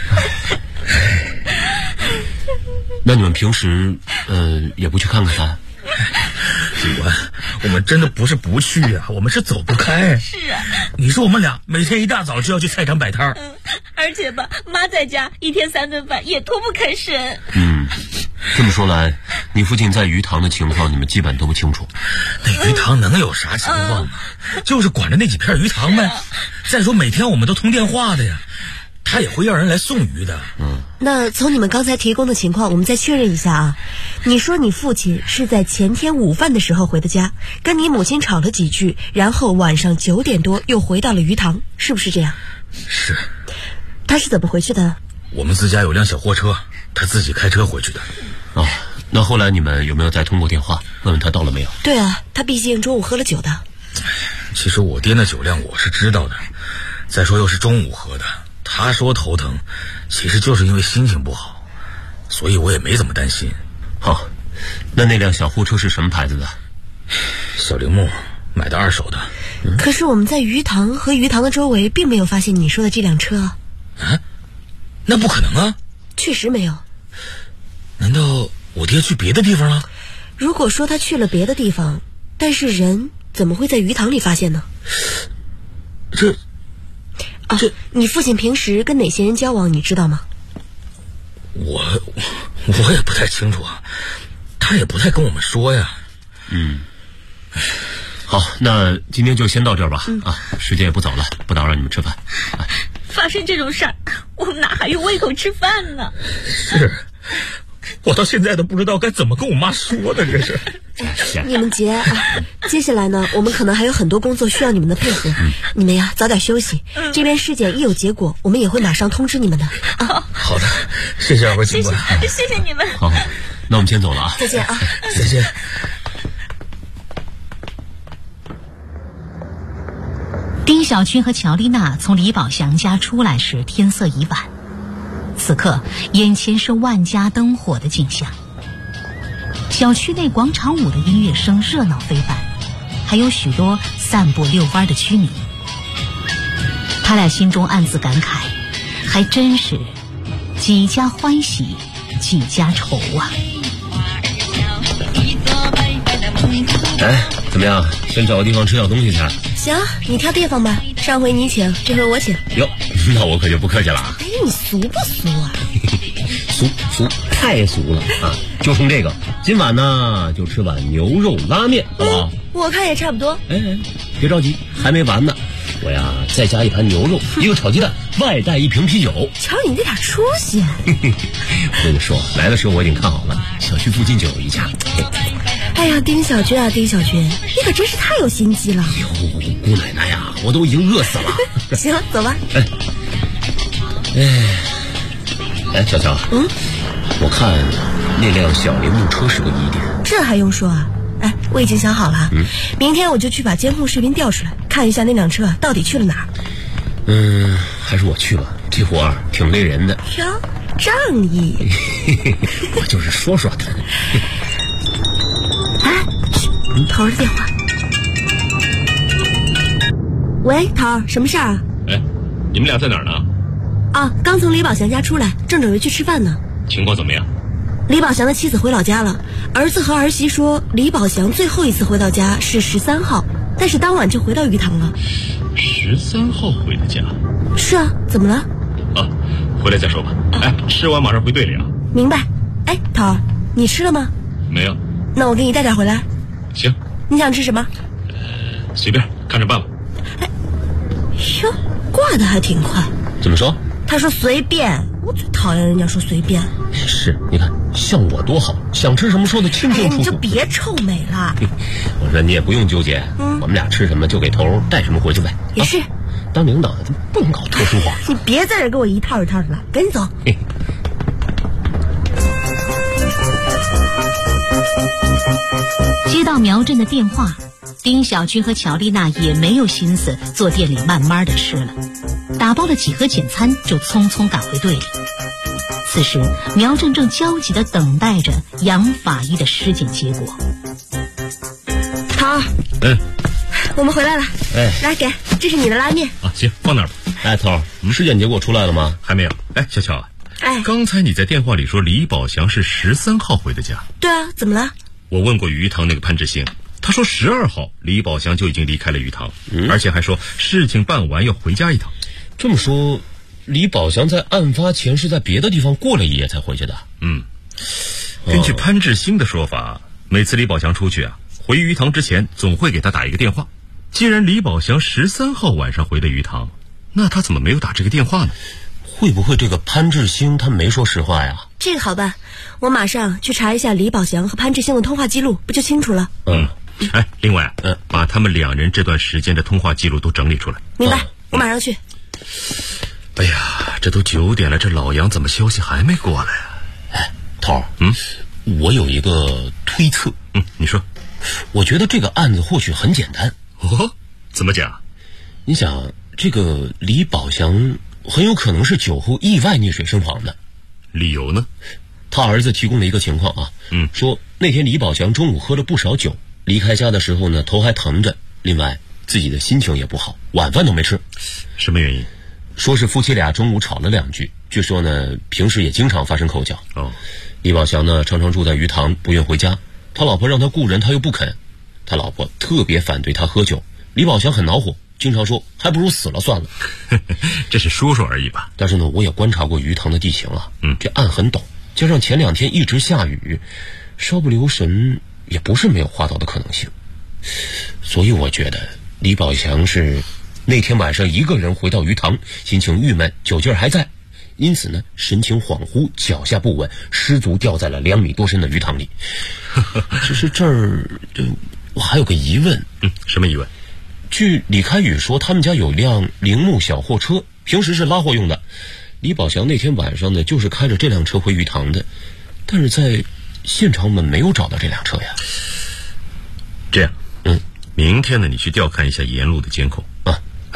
[SPEAKER 18] 那你们平时也不去看看他？
[SPEAKER 20] 警官，我们真的不是不去啊，我们是走不开。
[SPEAKER 19] 是啊，
[SPEAKER 20] 你说我们俩每天一大早就要去菜场摆摊
[SPEAKER 19] 而且吧，妈在家一天3顿饭也脱不开身。
[SPEAKER 18] 这么说来，你父亲在鱼塘的情况你们基本都不清楚。
[SPEAKER 20] 那鱼塘能有啥情况啊？就是管着那几片鱼塘呗。再说每天我们都通电话的呀，他也会要人来送鱼的。
[SPEAKER 17] 那从你们刚才提供的情况，我们再确认一下啊。你说你父亲是在前天午饭的时候回的家，跟你母亲吵了几句，然后晚上9点多又回到了鱼塘，是不是这样？
[SPEAKER 20] 是。
[SPEAKER 17] 他是怎么回去的？
[SPEAKER 20] 我们自家有辆小货车，他自己开车回去的。
[SPEAKER 18] 那后来你们有没有再通过电话问问他到了没有？
[SPEAKER 17] 对啊，他毕竟中午喝了酒的。
[SPEAKER 20] 其实我爹那酒量我是知道的，再说又是中午喝的，他说头疼其实就是因为心情不好，所以我也没怎么担心。
[SPEAKER 18] 好，那辆小货车是什么牌子的？
[SPEAKER 20] 小铃木，买的2手的。
[SPEAKER 17] 可是我们在鱼塘和鱼塘的周围并没有发现你说的这辆车啊。
[SPEAKER 20] 那不可能啊。
[SPEAKER 17] 确实没有。
[SPEAKER 20] 难道我爹去别的地方了？
[SPEAKER 17] 如果说他去了别的地方，但是人怎么会在鱼塘里发现呢？你父亲平时跟哪些人交往你知道吗？
[SPEAKER 20] 我也不太清楚啊，他也不太跟我们说呀。
[SPEAKER 18] 好，那今天就先到这儿吧。时间也不早了，不打扰你们吃饭。
[SPEAKER 19] 发生这种事儿，我们哪还有胃口吃饭呢？
[SPEAKER 20] 是，我到现在都不知道该怎么跟我妈说的，这是。
[SPEAKER 17] 你们结啊，接下来呢，我们可能还有很多工作需要你们的配合，你们呀早点休息。这边尸检一有结果，我们也会马上通知你们的。
[SPEAKER 20] 好的，谢谢2位警官，
[SPEAKER 19] 谢谢你们。
[SPEAKER 18] 好，那我们先走了啊。
[SPEAKER 17] 再见啊。
[SPEAKER 20] 再见。
[SPEAKER 12] 丁小军和乔丽娜从李宝祥家出来时，天色已晚。此刻，眼前是万家灯火的景象。小区内广场舞的音乐声热闹非凡，还有许多散步遛弯的居民。他俩心中暗自感慨，还真是几家欢喜几家愁啊。
[SPEAKER 18] 哎，怎么样？先找个地方吃点东西去。
[SPEAKER 17] 行，你挑地方吧。上回你请，这回我请。
[SPEAKER 18] 哟，那我可就不客气了。
[SPEAKER 17] 哎，你俗不俗啊？
[SPEAKER 18] 俗，太俗了啊！就冲这个，今晚呢就吃碗牛肉拉面，好不好？
[SPEAKER 17] 我看也差不多。
[SPEAKER 18] 哎，别着急，还没完呢。我呀，再加一盘牛肉，一个炒鸡蛋，外带一瓶啤酒。
[SPEAKER 17] 瞧你这点出息！
[SPEAKER 18] 我跟你说，来的时候我已经看好了，小区附近就有一家。
[SPEAKER 17] 哎呀，丁小军啊，丁小军，你可真是太有心机了。
[SPEAKER 18] 哟，姑奶奶呀，我都已经饿死了。
[SPEAKER 17] 行，走吧。
[SPEAKER 18] 哎，小乔，我看那辆小铃木车是个疑点。
[SPEAKER 17] 这还用说啊？哎，我已经想好了，明天我就去把监控视频调出来，看一下那辆车到底去了哪儿。
[SPEAKER 18] 还是我去吧，这活儿挺累人的。
[SPEAKER 17] 哟，仗义。
[SPEAKER 18] 我就是说说他。
[SPEAKER 17] 哎，头儿的电话。喂，头儿，什么事儿啊？
[SPEAKER 18] 哎，你们俩在哪儿呢？
[SPEAKER 17] 啊，刚从李宝祥家出来，正准备去吃饭呢。
[SPEAKER 18] 情况怎么样？
[SPEAKER 17] 李宝祥的妻子回老家了，儿子和儿媳说李宝祥最后一次回到家是13号，但是当晚就回到鱼塘了。
[SPEAKER 18] 13号回的家？
[SPEAKER 17] 是啊，怎么了？
[SPEAKER 18] 啊，回来再说吧。哎，吃完马上回队里啊。
[SPEAKER 17] 明白。哎，头儿，你吃了吗？
[SPEAKER 18] 没有。
[SPEAKER 17] 那我给你带点回来。
[SPEAKER 18] 行。
[SPEAKER 17] 你想吃什么？
[SPEAKER 18] 随便，看着办吧。
[SPEAKER 17] 哎，哟，挂的还挺快。
[SPEAKER 18] 怎么说？
[SPEAKER 17] 他说随便，我最讨厌人家说随便。
[SPEAKER 18] 是，你看像我多好，想吃什么说的清清楚楚。
[SPEAKER 17] 你就别臭美了。
[SPEAKER 18] 我说你也不用纠结，我们俩吃什么就给头带什么回去呗。
[SPEAKER 17] 也是，
[SPEAKER 18] 当领导的不能搞特殊化。
[SPEAKER 17] 你别在这给我一套一套的了，赶紧走。
[SPEAKER 12] 接到苗振的电话，丁小军和乔丽娜也没有心思坐店里慢慢的吃了，打包了几盒简餐就匆匆赶回队里。此时苗振正焦急地等待着杨法医的尸检结果。
[SPEAKER 17] 头，我们回来了。来给，这是你的拉面
[SPEAKER 18] 啊，行，放那儿吧。哎，头，尸检结果出来了吗？还没有。哎，小乔啊，刚才你在电话里说李宝祥是13号回的家。
[SPEAKER 17] 对啊，怎么了？
[SPEAKER 18] 我问过鱼塘那个潘志兴，他说12号李宝祥就已经离开了鱼塘，而且还说事情办完要回家一趟。这么说，李宝祥在案发前是在别的地方过了一夜才回去的。根据潘志兴的说法，每次李宝祥出去啊，回鱼塘之前总会给他打一个电话。既然李宝祥13号晚上回的鱼塘，那他怎么没有打这个电话呢？会不会这个潘志兴他没说实话呀？
[SPEAKER 17] 这个好办，我马上去查一下李宝祥和潘志兴的通话记录，不就清楚了？
[SPEAKER 18] 哎，另外，把他们两人这段时间的通话记录都整理出来。
[SPEAKER 17] 明白，我马上去。
[SPEAKER 18] 哎呀，这都9点了，这老杨怎么消息还没过来啊？哎，头儿，我有一个推测。你说。我觉得这个案子或许很简单。哦，怎么讲？你想，这个李宝祥很有可能是酒后意外溺水身亡的。理由呢？他儿子提供了一个情况啊，说那天李宝祥中午喝了不少酒，离开家的时候呢，头还疼着，另外自己的心情也不好，晚饭都没吃。什么原因？说是夫妻俩中午吵了2句，据说呢平时也经常发生口角。李宝祥呢常常住在鱼塘，不愿回家，他老婆让他雇人，他又不肯，他老婆特别反对他喝酒，李宝祥很恼火，经常说还不如死了算了。这是说说而已吧。但是呢，我也观察过鱼塘的地形啊，这岸很陡，加上前2天一直下雨，稍不留神也不是没有滑倒的可能性。所以我觉得李宝祥是那天晚上一个人回到鱼塘，心情郁闷，酒劲儿还在，因此呢神情恍惚，脚下不稳，失足掉在了2米多深的鱼塘里。只是这儿我还有个疑问。什么疑问？据李开宇说，他们家有辆铃木小货车，平时是拉货用的。李宝祥那天晚上呢，就是开着这辆车回鱼塘的，但是在现场我们没有找到这辆车呀。这样，明天呢，你去调看一下沿路的监控啊。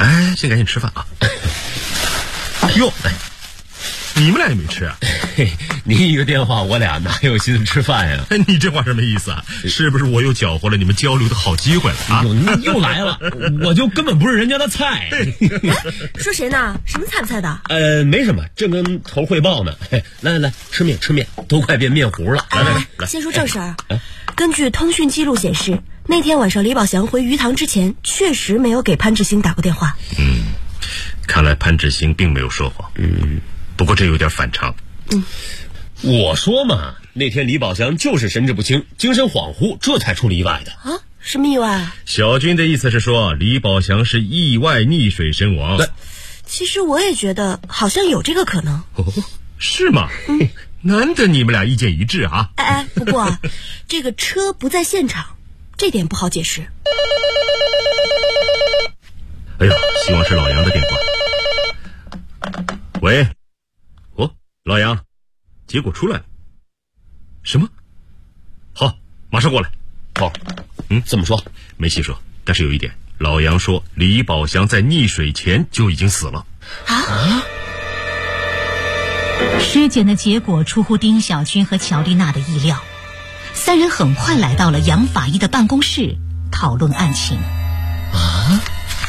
[SPEAKER 18] 哎，先赶紧吃饭啊！哟，你们俩也没吃啊？
[SPEAKER 20] 您一个电话，我俩哪有心思吃饭呀？
[SPEAKER 18] 你这话什么意思啊？是不是我又搅和了你们交流的好机会了啊？
[SPEAKER 20] 又来了，我就根本不是人家的菜。
[SPEAKER 17] 说谁呢？什么菜不菜的？
[SPEAKER 20] 没什么，正跟头汇报呢。来，吃面，都快变面糊了。来，
[SPEAKER 17] 先说正事儿。根据通讯记录显示，那天晚上李宝祥回鱼塘之前，确实没有给潘志兴打过电话。
[SPEAKER 18] 看来潘志兴并没有说谎。不过这有点反常。
[SPEAKER 20] 我说嘛，那天李宝祥就是神志不清，精神恍惚，这才出了意外的。
[SPEAKER 17] 啊？什么意外？
[SPEAKER 18] 小军的意思是说，李宝祥是意外溺水身亡。
[SPEAKER 17] 其实我也觉得好像有这个可能。
[SPEAKER 18] 是吗？难得你们俩意见一致啊！
[SPEAKER 17] 不过这个车不在现场，这点不好解释。
[SPEAKER 18] 哎呦，希望是老杨的电话。喂，老杨，结果出来了。什么？好，马上过来。
[SPEAKER 20] 好，怎么说？
[SPEAKER 18] 没细说，但是有一点，老杨说李宝祥在溺水前就已经死了。
[SPEAKER 8] 啊！尸检的结果出乎丁小军和乔丽娜的意料，三人很快来到了杨法医的办公室讨论案情。
[SPEAKER 20] 啊！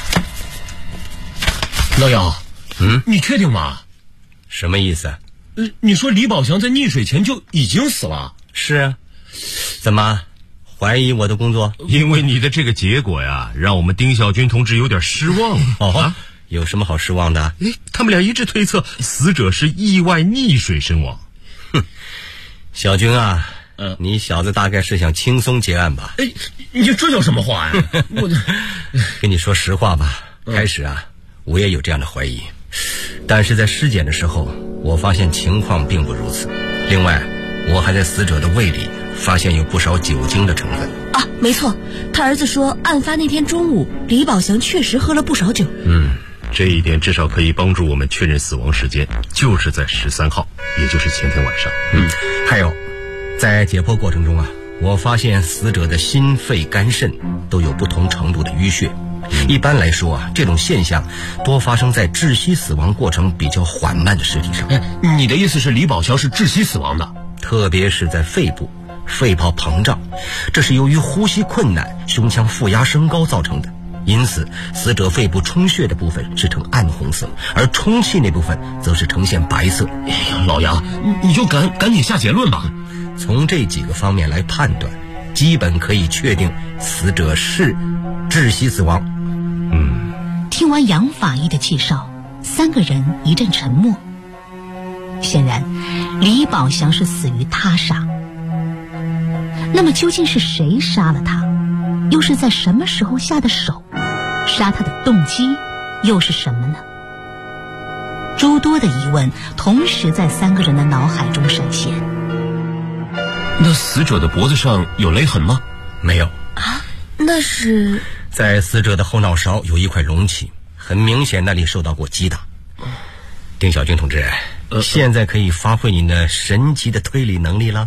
[SPEAKER 20] 老杨，你确定吗？
[SPEAKER 10] 什么意思？
[SPEAKER 20] 你说李宝祥在溺水前就已经死了？
[SPEAKER 10] 是啊。怎么怀疑我的工作？
[SPEAKER 18] 因为你的这个结果呀，让我们丁小军同志有点失望。
[SPEAKER 10] 有什么好失望的？
[SPEAKER 18] 他们俩一致推测死者是意外溺水身亡。
[SPEAKER 10] 小军啊，你小子大概是想轻松结案吧？
[SPEAKER 20] 你这叫什么话呀？我
[SPEAKER 10] 跟你说实话吧，开始啊，我也有这样的怀疑，但是在尸检的时候，我发现情况并不如此。另外，我还在死者的胃里发现有不少酒精的成分。
[SPEAKER 17] 啊，没错，他儿子说，案发那天中午，李宝祥确实喝了不少酒。
[SPEAKER 18] 这一点至少可以帮助我们确认死亡时间，就是在13号，也就是前天晚上。
[SPEAKER 10] 还有，在解剖过程中啊，我发现死者的心肺肝肾都有不同程度的淤血。一般来说啊，这种现象多发生在窒息死亡过程比较缓慢的尸体上。
[SPEAKER 20] 你的意思是李宝祥是窒息死亡的？
[SPEAKER 10] 特别是在肺部，肺泡膨胀，这是由于呼吸困难、胸腔负压升高造成的。因此，死者肺部充血的部分是呈暗红色，而充气那部分则是呈现白色。
[SPEAKER 20] 老杨，你就赶紧下结论吧。
[SPEAKER 10] 从这几个方面来判断，基本可以确定死者是窒息死亡。
[SPEAKER 8] 听完杨法医的介绍，三个人一阵沉默。显然，李宝祥是死于他杀。那么究竟是谁杀了他？又是在什么时候下的手？杀他的动机又是什么呢？诸多的疑问同时在三个人的脑海中闪现。
[SPEAKER 20] 那死者的脖子上有勒痕吗？
[SPEAKER 10] 没有
[SPEAKER 17] 啊，那是
[SPEAKER 10] 在死者的后脑勺有一块隆起，很明显那里受到过击打。丁小军同志，现在可以发挥你的神奇的推理能力了。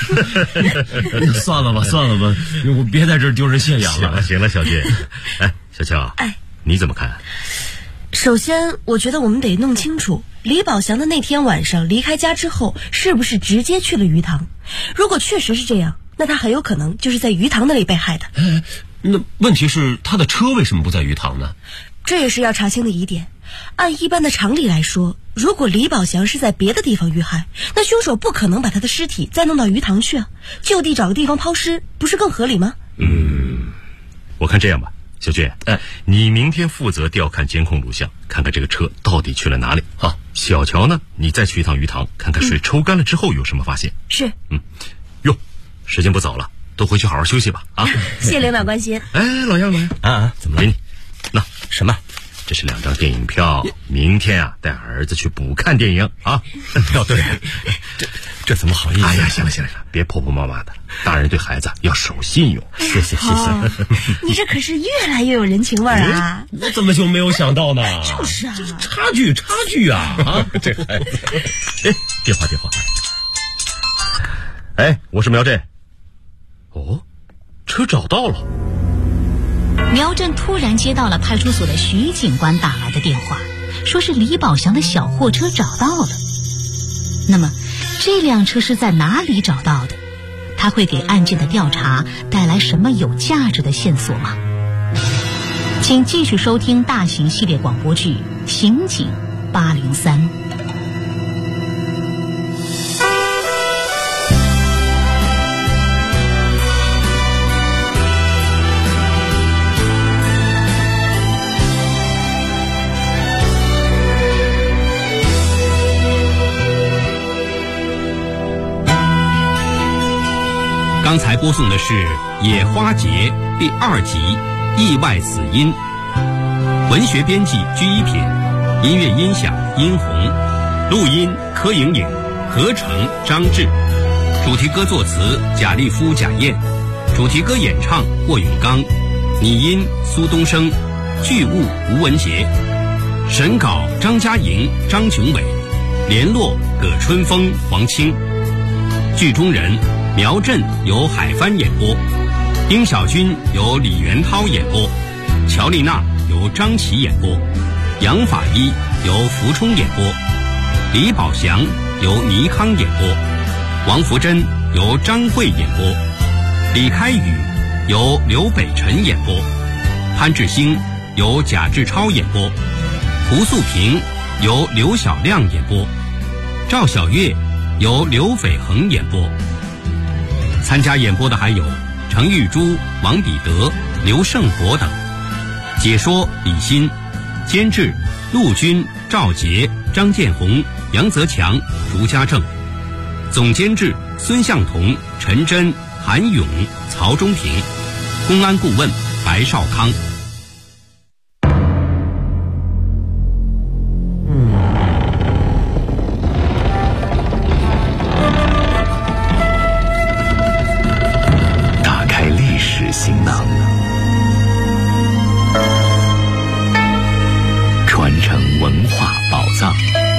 [SPEAKER 20] 算了吧，我别在这儿丢人现眼了。
[SPEAKER 18] 行了，小军。小乔，你怎么看？
[SPEAKER 17] 首先，我觉得我们得弄清楚李宝祥的那天晚上离开家之后，是不是直接去了鱼塘？如果确实是这样，那他很有可能就是在鱼塘那里被害的。
[SPEAKER 20] 那问题是他的车为什么不在鱼塘呢？
[SPEAKER 17] 这也是要查清的疑点。按一般的常理来说，如果李宝祥是在别的地方遇害，那凶手不可能把他的尸体再弄到鱼塘去啊，就地找个地方抛尸，不是更合理吗？
[SPEAKER 18] 我看这样吧，小军，你明天负责调看监控录像，看看这个车到底去了哪里。好，小乔呢，你再去一趟鱼塘，看看水抽干了之后有什么发现。
[SPEAKER 17] 是。
[SPEAKER 18] 哟，时间不早了，都回去好好休息吧。
[SPEAKER 17] 谢谢领导关心。
[SPEAKER 18] 老杨
[SPEAKER 10] 怎么了？
[SPEAKER 18] 给你，那
[SPEAKER 10] 什么？
[SPEAKER 18] 这是2张电影票，明天啊带儿子去补看电影啊。
[SPEAKER 10] 对，这怎么好意思？
[SPEAKER 18] 哎呀，行了，别婆婆妈妈的，大人对孩子要守信用。
[SPEAKER 10] 谢谢。
[SPEAKER 17] 你这可是越来越有人情味儿啊！
[SPEAKER 20] 我怎么就没有想到呢？
[SPEAKER 17] 就是啊，
[SPEAKER 20] 差距啊！
[SPEAKER 18] 这孩子。电话。我是苗振。车找到了。
[SPEAKER 12] 苗振突然接到了派出所的徐警官打来的电话，说是李宝祥的小货车找到了。那么这辆车是在哪里找到的？它会给案件的调查带来什么有价值的线索吗？请继续收听大型系列广播剧《刑警803》。
[SPEAKER 15] 刚才播送的是《野花节》第2集《意外死因》，文学编辑居一品，音乐音响殷红，录音柯莹莹，合成张志，主题歌作词贾立夫、贾燕，主题歌演唱霍永刚，拟音苏东升，剧务吴文杰，审稿张嘉莹、张琼伟，联络葛春风、黄清，剧中人苗振由海帆演播，丁小军由李元涛演播，乔丽娜由张琪演播，杨法医由福冲演播，李宝祥由倪康演播，王福珍由张慧演播，李开宇由刘北辰演播，潘志兴由贾志超演播，胡素平由刘小亮演播，赵小月由刘斐恒演播。参加演播的还有程玉珠、王彼得、刘胜国等。解说李欣，监制陆军、赵杰、张建红、杨泽强、竹家正，总监制孙向同、陈真、韩勇、曹忠平，公安顾问白少康。
[SPEAKER 1] 行囊，传承文化宝藏。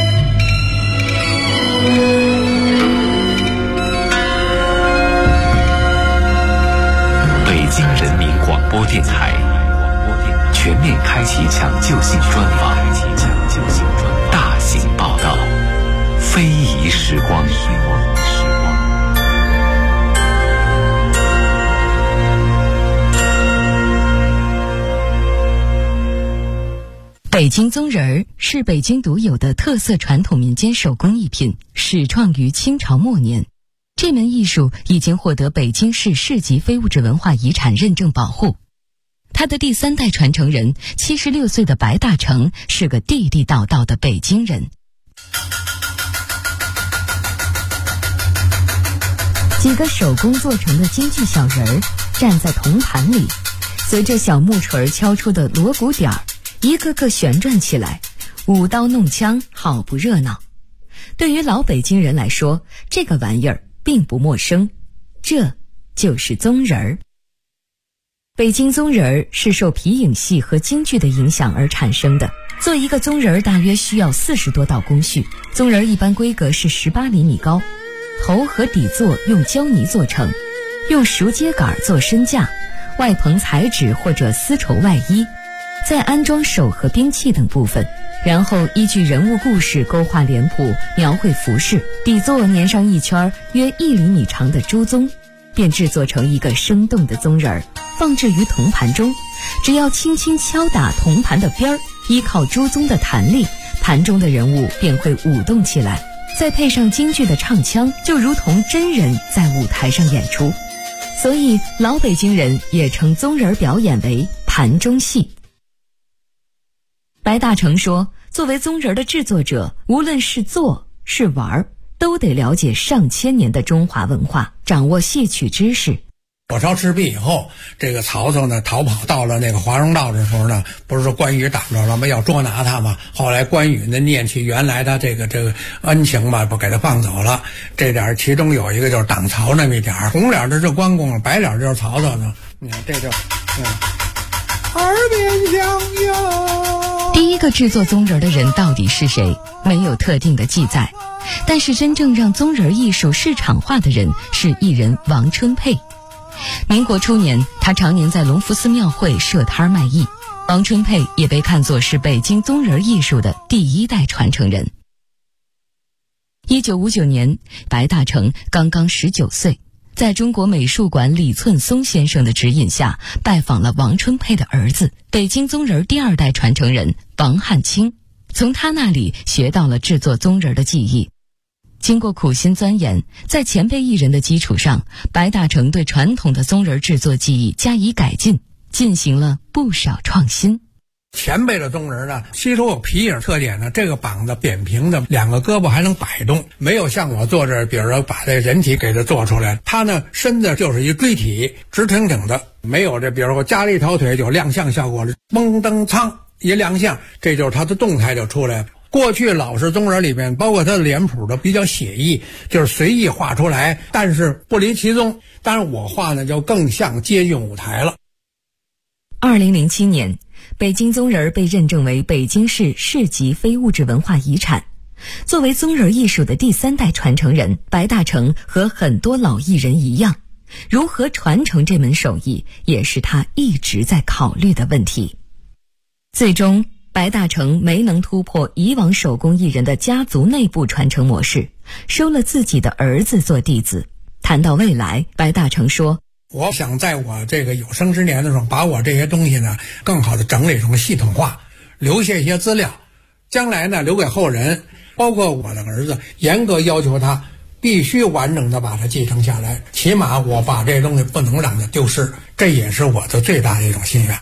[SPEAKER 1] 北京人民广播电台全面开启抢救性专访，大型报道，非遗时光。
[SPEAKER 9] 北京宗人儿是北京独有的特色传统民间手工艺品，始创于清朝末年。这门艺术已经获得北京市市级非物质文化遗产认证保护。他的第3代传承人76岁的白大成是个地地道道的北京人。几个手工做成的京剧小人儿站在铜盘里，随着小木锤敲出的锣鼓点儿，一个个旋转起来，舞刀弄枪，好不热闹。对于老北京人来说，这个玩意儿并不陌生，这就是宗人儿。北京宗人儿是受皮影戏和京剧的影响而产生的。做一个宗人儿大约需要40多道工序，宗人儿一般规格是18厘米高，头和底座用胶泥做成，用熟秸秆做身架，外棚彩纸或者丝绸外衣，再安装手和兵器等部分，然后依据人物故事勾画脸谱，描绘服饰，底座粘上一圈约1厘米长的猪鬃，便制作成一个生动的宗人儿，放置于铜盘中。只要轻轻敲打铜盘的边儿，依靠猪鬃的弹力，盘中的人物便会舞动起来，再配上京剧的唱腔，就如同真人在舞台上演出。所以老北京人也称宗人表演为盘中戏。白大成说，作为宗人的制作者，无论是做是玩，都得了解上千年的中华文化，掌握戏曲知识。
[SPEAKER 21] 火烧赤壁以后，这个曹操呢逃跑到了那个华容道的时候呢，不是说关羽挡着了吗？要捉拿他嘛。后来关羽呢念起原来他这个恩情嘛，不给他放走了。这点其中有一个就是挡曹那么一点，红脸的是关公，白脸就是曹操呢。你看这就耳边响哟。
[SPEAKER 9] 第一个制作宗人的人到底是谁？没有特定的记载，但是真正让宗人艺术市场化的人是艺人王春佩。 民国初年，他常年在隆福寺庙会设摊卖艺。王春佩也被看作是北京宗人艺术的第一代传承人。1959年，白大成刚刚19岁，在中国美术馆李寸松先生的指引下，拜访了王春佩的儿子，北京宗人第二代传承人王汉卿，从他那里学到了制作宗人的技艺。经过苦心钻研，在前辈艺人的基础上，白大成对传统的宗人制作技艺加以改进，进行了不少创新。
[SPEAKER 21] 前辈的宗人呢，吸收有皮影特点呢，这个膀子扁平的，两个胳膊还能摆动，没有像我做这，比如说把这人体给它做出来，他呢身子就是一锥体，直挺挺的，没有这，比如说加了一条腿就亮相效果了，嘣噔苍一亮相，这就是他的动态就出来了。过去老式宗人里面，包括他的脸谱都比较写意，就是随意画出来，但是不离其宗。但是我画呢，就更像接近舞台了。
[SPEAKER 9] 2007年，北京宗人被认证为北京市市级非物质文化遗产。作为宗人艺术的第三代传承人，白大成和很多老艺人一样，如何传承这门手艺，也是他一直在考虑的问题。最终，白大成没能突破以往手工艺人的家族内部传承模式，收了自己的儿子做弟子。谈到未来，白大成说，
[SPEAKER 21] 我想在我这个有生之年的时候，把我这些东西呢更好的整理成系统化，留下一些资料，将来呢留给后人，包括我的儿子，严格要求他必须完整的把它继承下来，起码我把这东西不能让它丢失，这也是我的最大的一种心愿。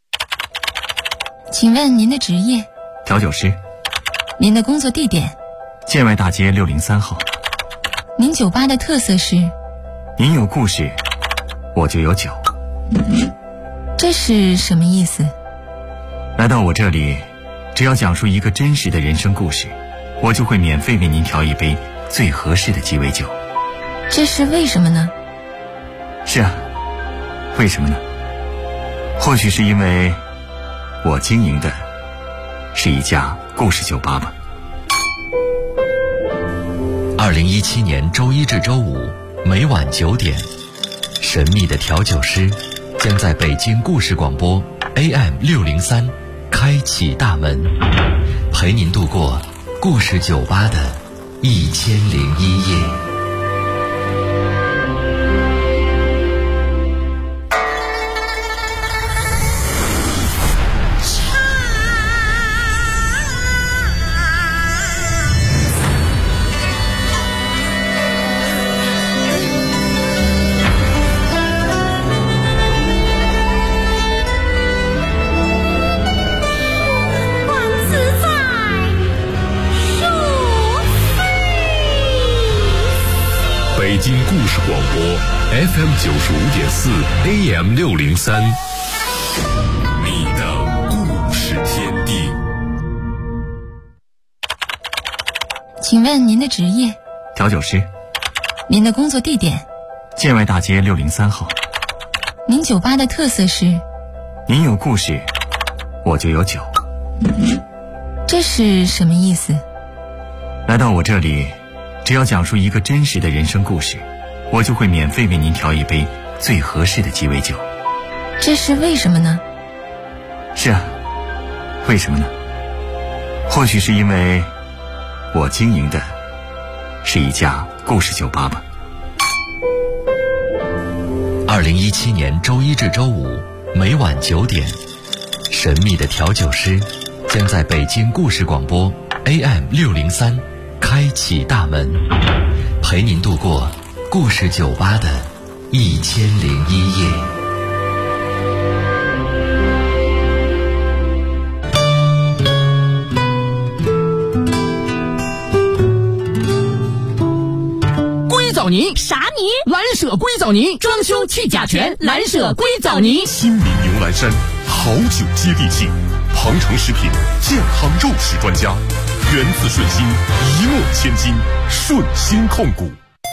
[SPEAKER 6] 请问您的职业？
[SPEAKER 22] 调酒师。
[SPEAKER 6] 您的工作地点？
[SPEAKER 22] 建外大街603号。
[SPEAKER 6] 您酒吧的特色是？
[SPEAKER 22] 您有故事，我就有酒。
[SPEAKER 6] 这是什么意思？
[SPEAKER 22] 来到我这里，只要讲述一个真实的人生故事，我就会免费为您调一杯最合适的鸡尾酒。
[SPEAKER 6] 这是为什么呢？
[SPEAKER 22] 是啊，为什么呢？或许是因为我经营的是一家故事酒吧吧。
[SPEAKER 23] 2017年周一至周五每晚9点，神秘的调酒师将在北京故事广播 AM603开启大门，陪您度过故事酒吧的1001夜。
[SPEAKER 1] 北京故事广播 FM95.4 AM603，你的故事天地。
[SPEAKER 6] 请问您的职业？
[SPEAKER 22] 调酒师。
[SPEAKER 6] 您的工作地点？
[SPEAKER 22] 建外大街603号。
[SPEAKER 6] 您酒吧的特色是？
[SPEAKER 22] 您有故事，我就有酒。
[SPEAKER 6] 这是什么意思？
[SPEAKER 22] 来到我这里，只要讲述一个真实的人生故事，我就会免费为您调一杯最合适的鸡尾酒。
[SPEAKER 6] 这是为什么呢？
[SPEAKER 22] 是啊，为什么呢？或许是因为我经营的是一家故事酒吧吧。
[SPEAKER 23] 2017年周一至周五每晚9点，神秘的调酒师将在北京故事广播 AM603开启大门，陪您度过故事酒吧的1001夜。
[SPEAKER 11] 硅藻泥？
[SPEAKER 19] 啥泥？
[SPEAKER 11] 蓝舍硅藻泥，装修去甲醛，蓝舍硅藻泥。
[SPEAKER 1] 新米牛栏山，好酒接地气，庞城食品健康肉食专家，源自顺心，一诺千金，顺心控股。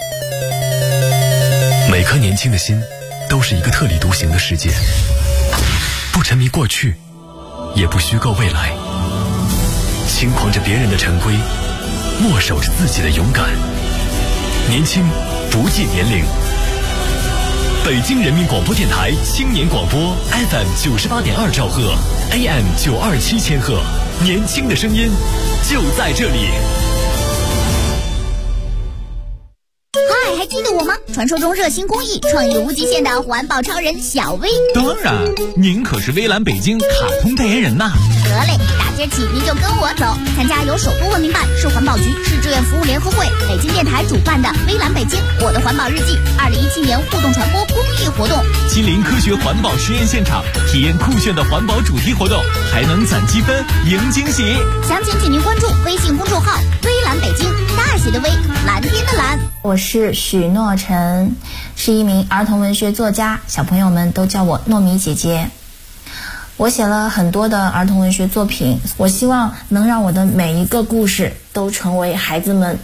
[SPEAKER 1] 每颗年轻的心都是一个特立独行的世界，不沉迷过去，也不虚构未来，轻狂着别人的陈规，默守着自己的勇敢。年轻不计年龄， 北京人民广播电台青年广播 FM 98.2兆赫 AM 927千赫，年轻的声音就在这里。
[SPEAKER 4] 嗨，还记得我吗？传说中热心公益、创意无极限的环保超人小薇。
[SPEAKER 5] 当然，您可是微蓝北京卡通代言人呐。
[SPEAKER 4] 得嘞，大街起您就跟我走，参加由首都文明办、市环保局、市志愿服务联合会、北京电台主办的微蓝北京我的环保日记2017年互动传播公益活动，
[SPEAKER 5] 亲临科学环保实验现场，体验酷炫的环保主题活动，还能攒积分赢惊喜。
[SPEAKER 4] 详情请您关注微信公众号微蓝北京，大写的微，蓝天的蓝。
[SPEAKER 7] 我是许诺晨，是一名儿童文学作家，小朋友们都叫我糯米姐姐。我写了很多的儿童文学作品，我希望能让我的每一个故事都成为孩子们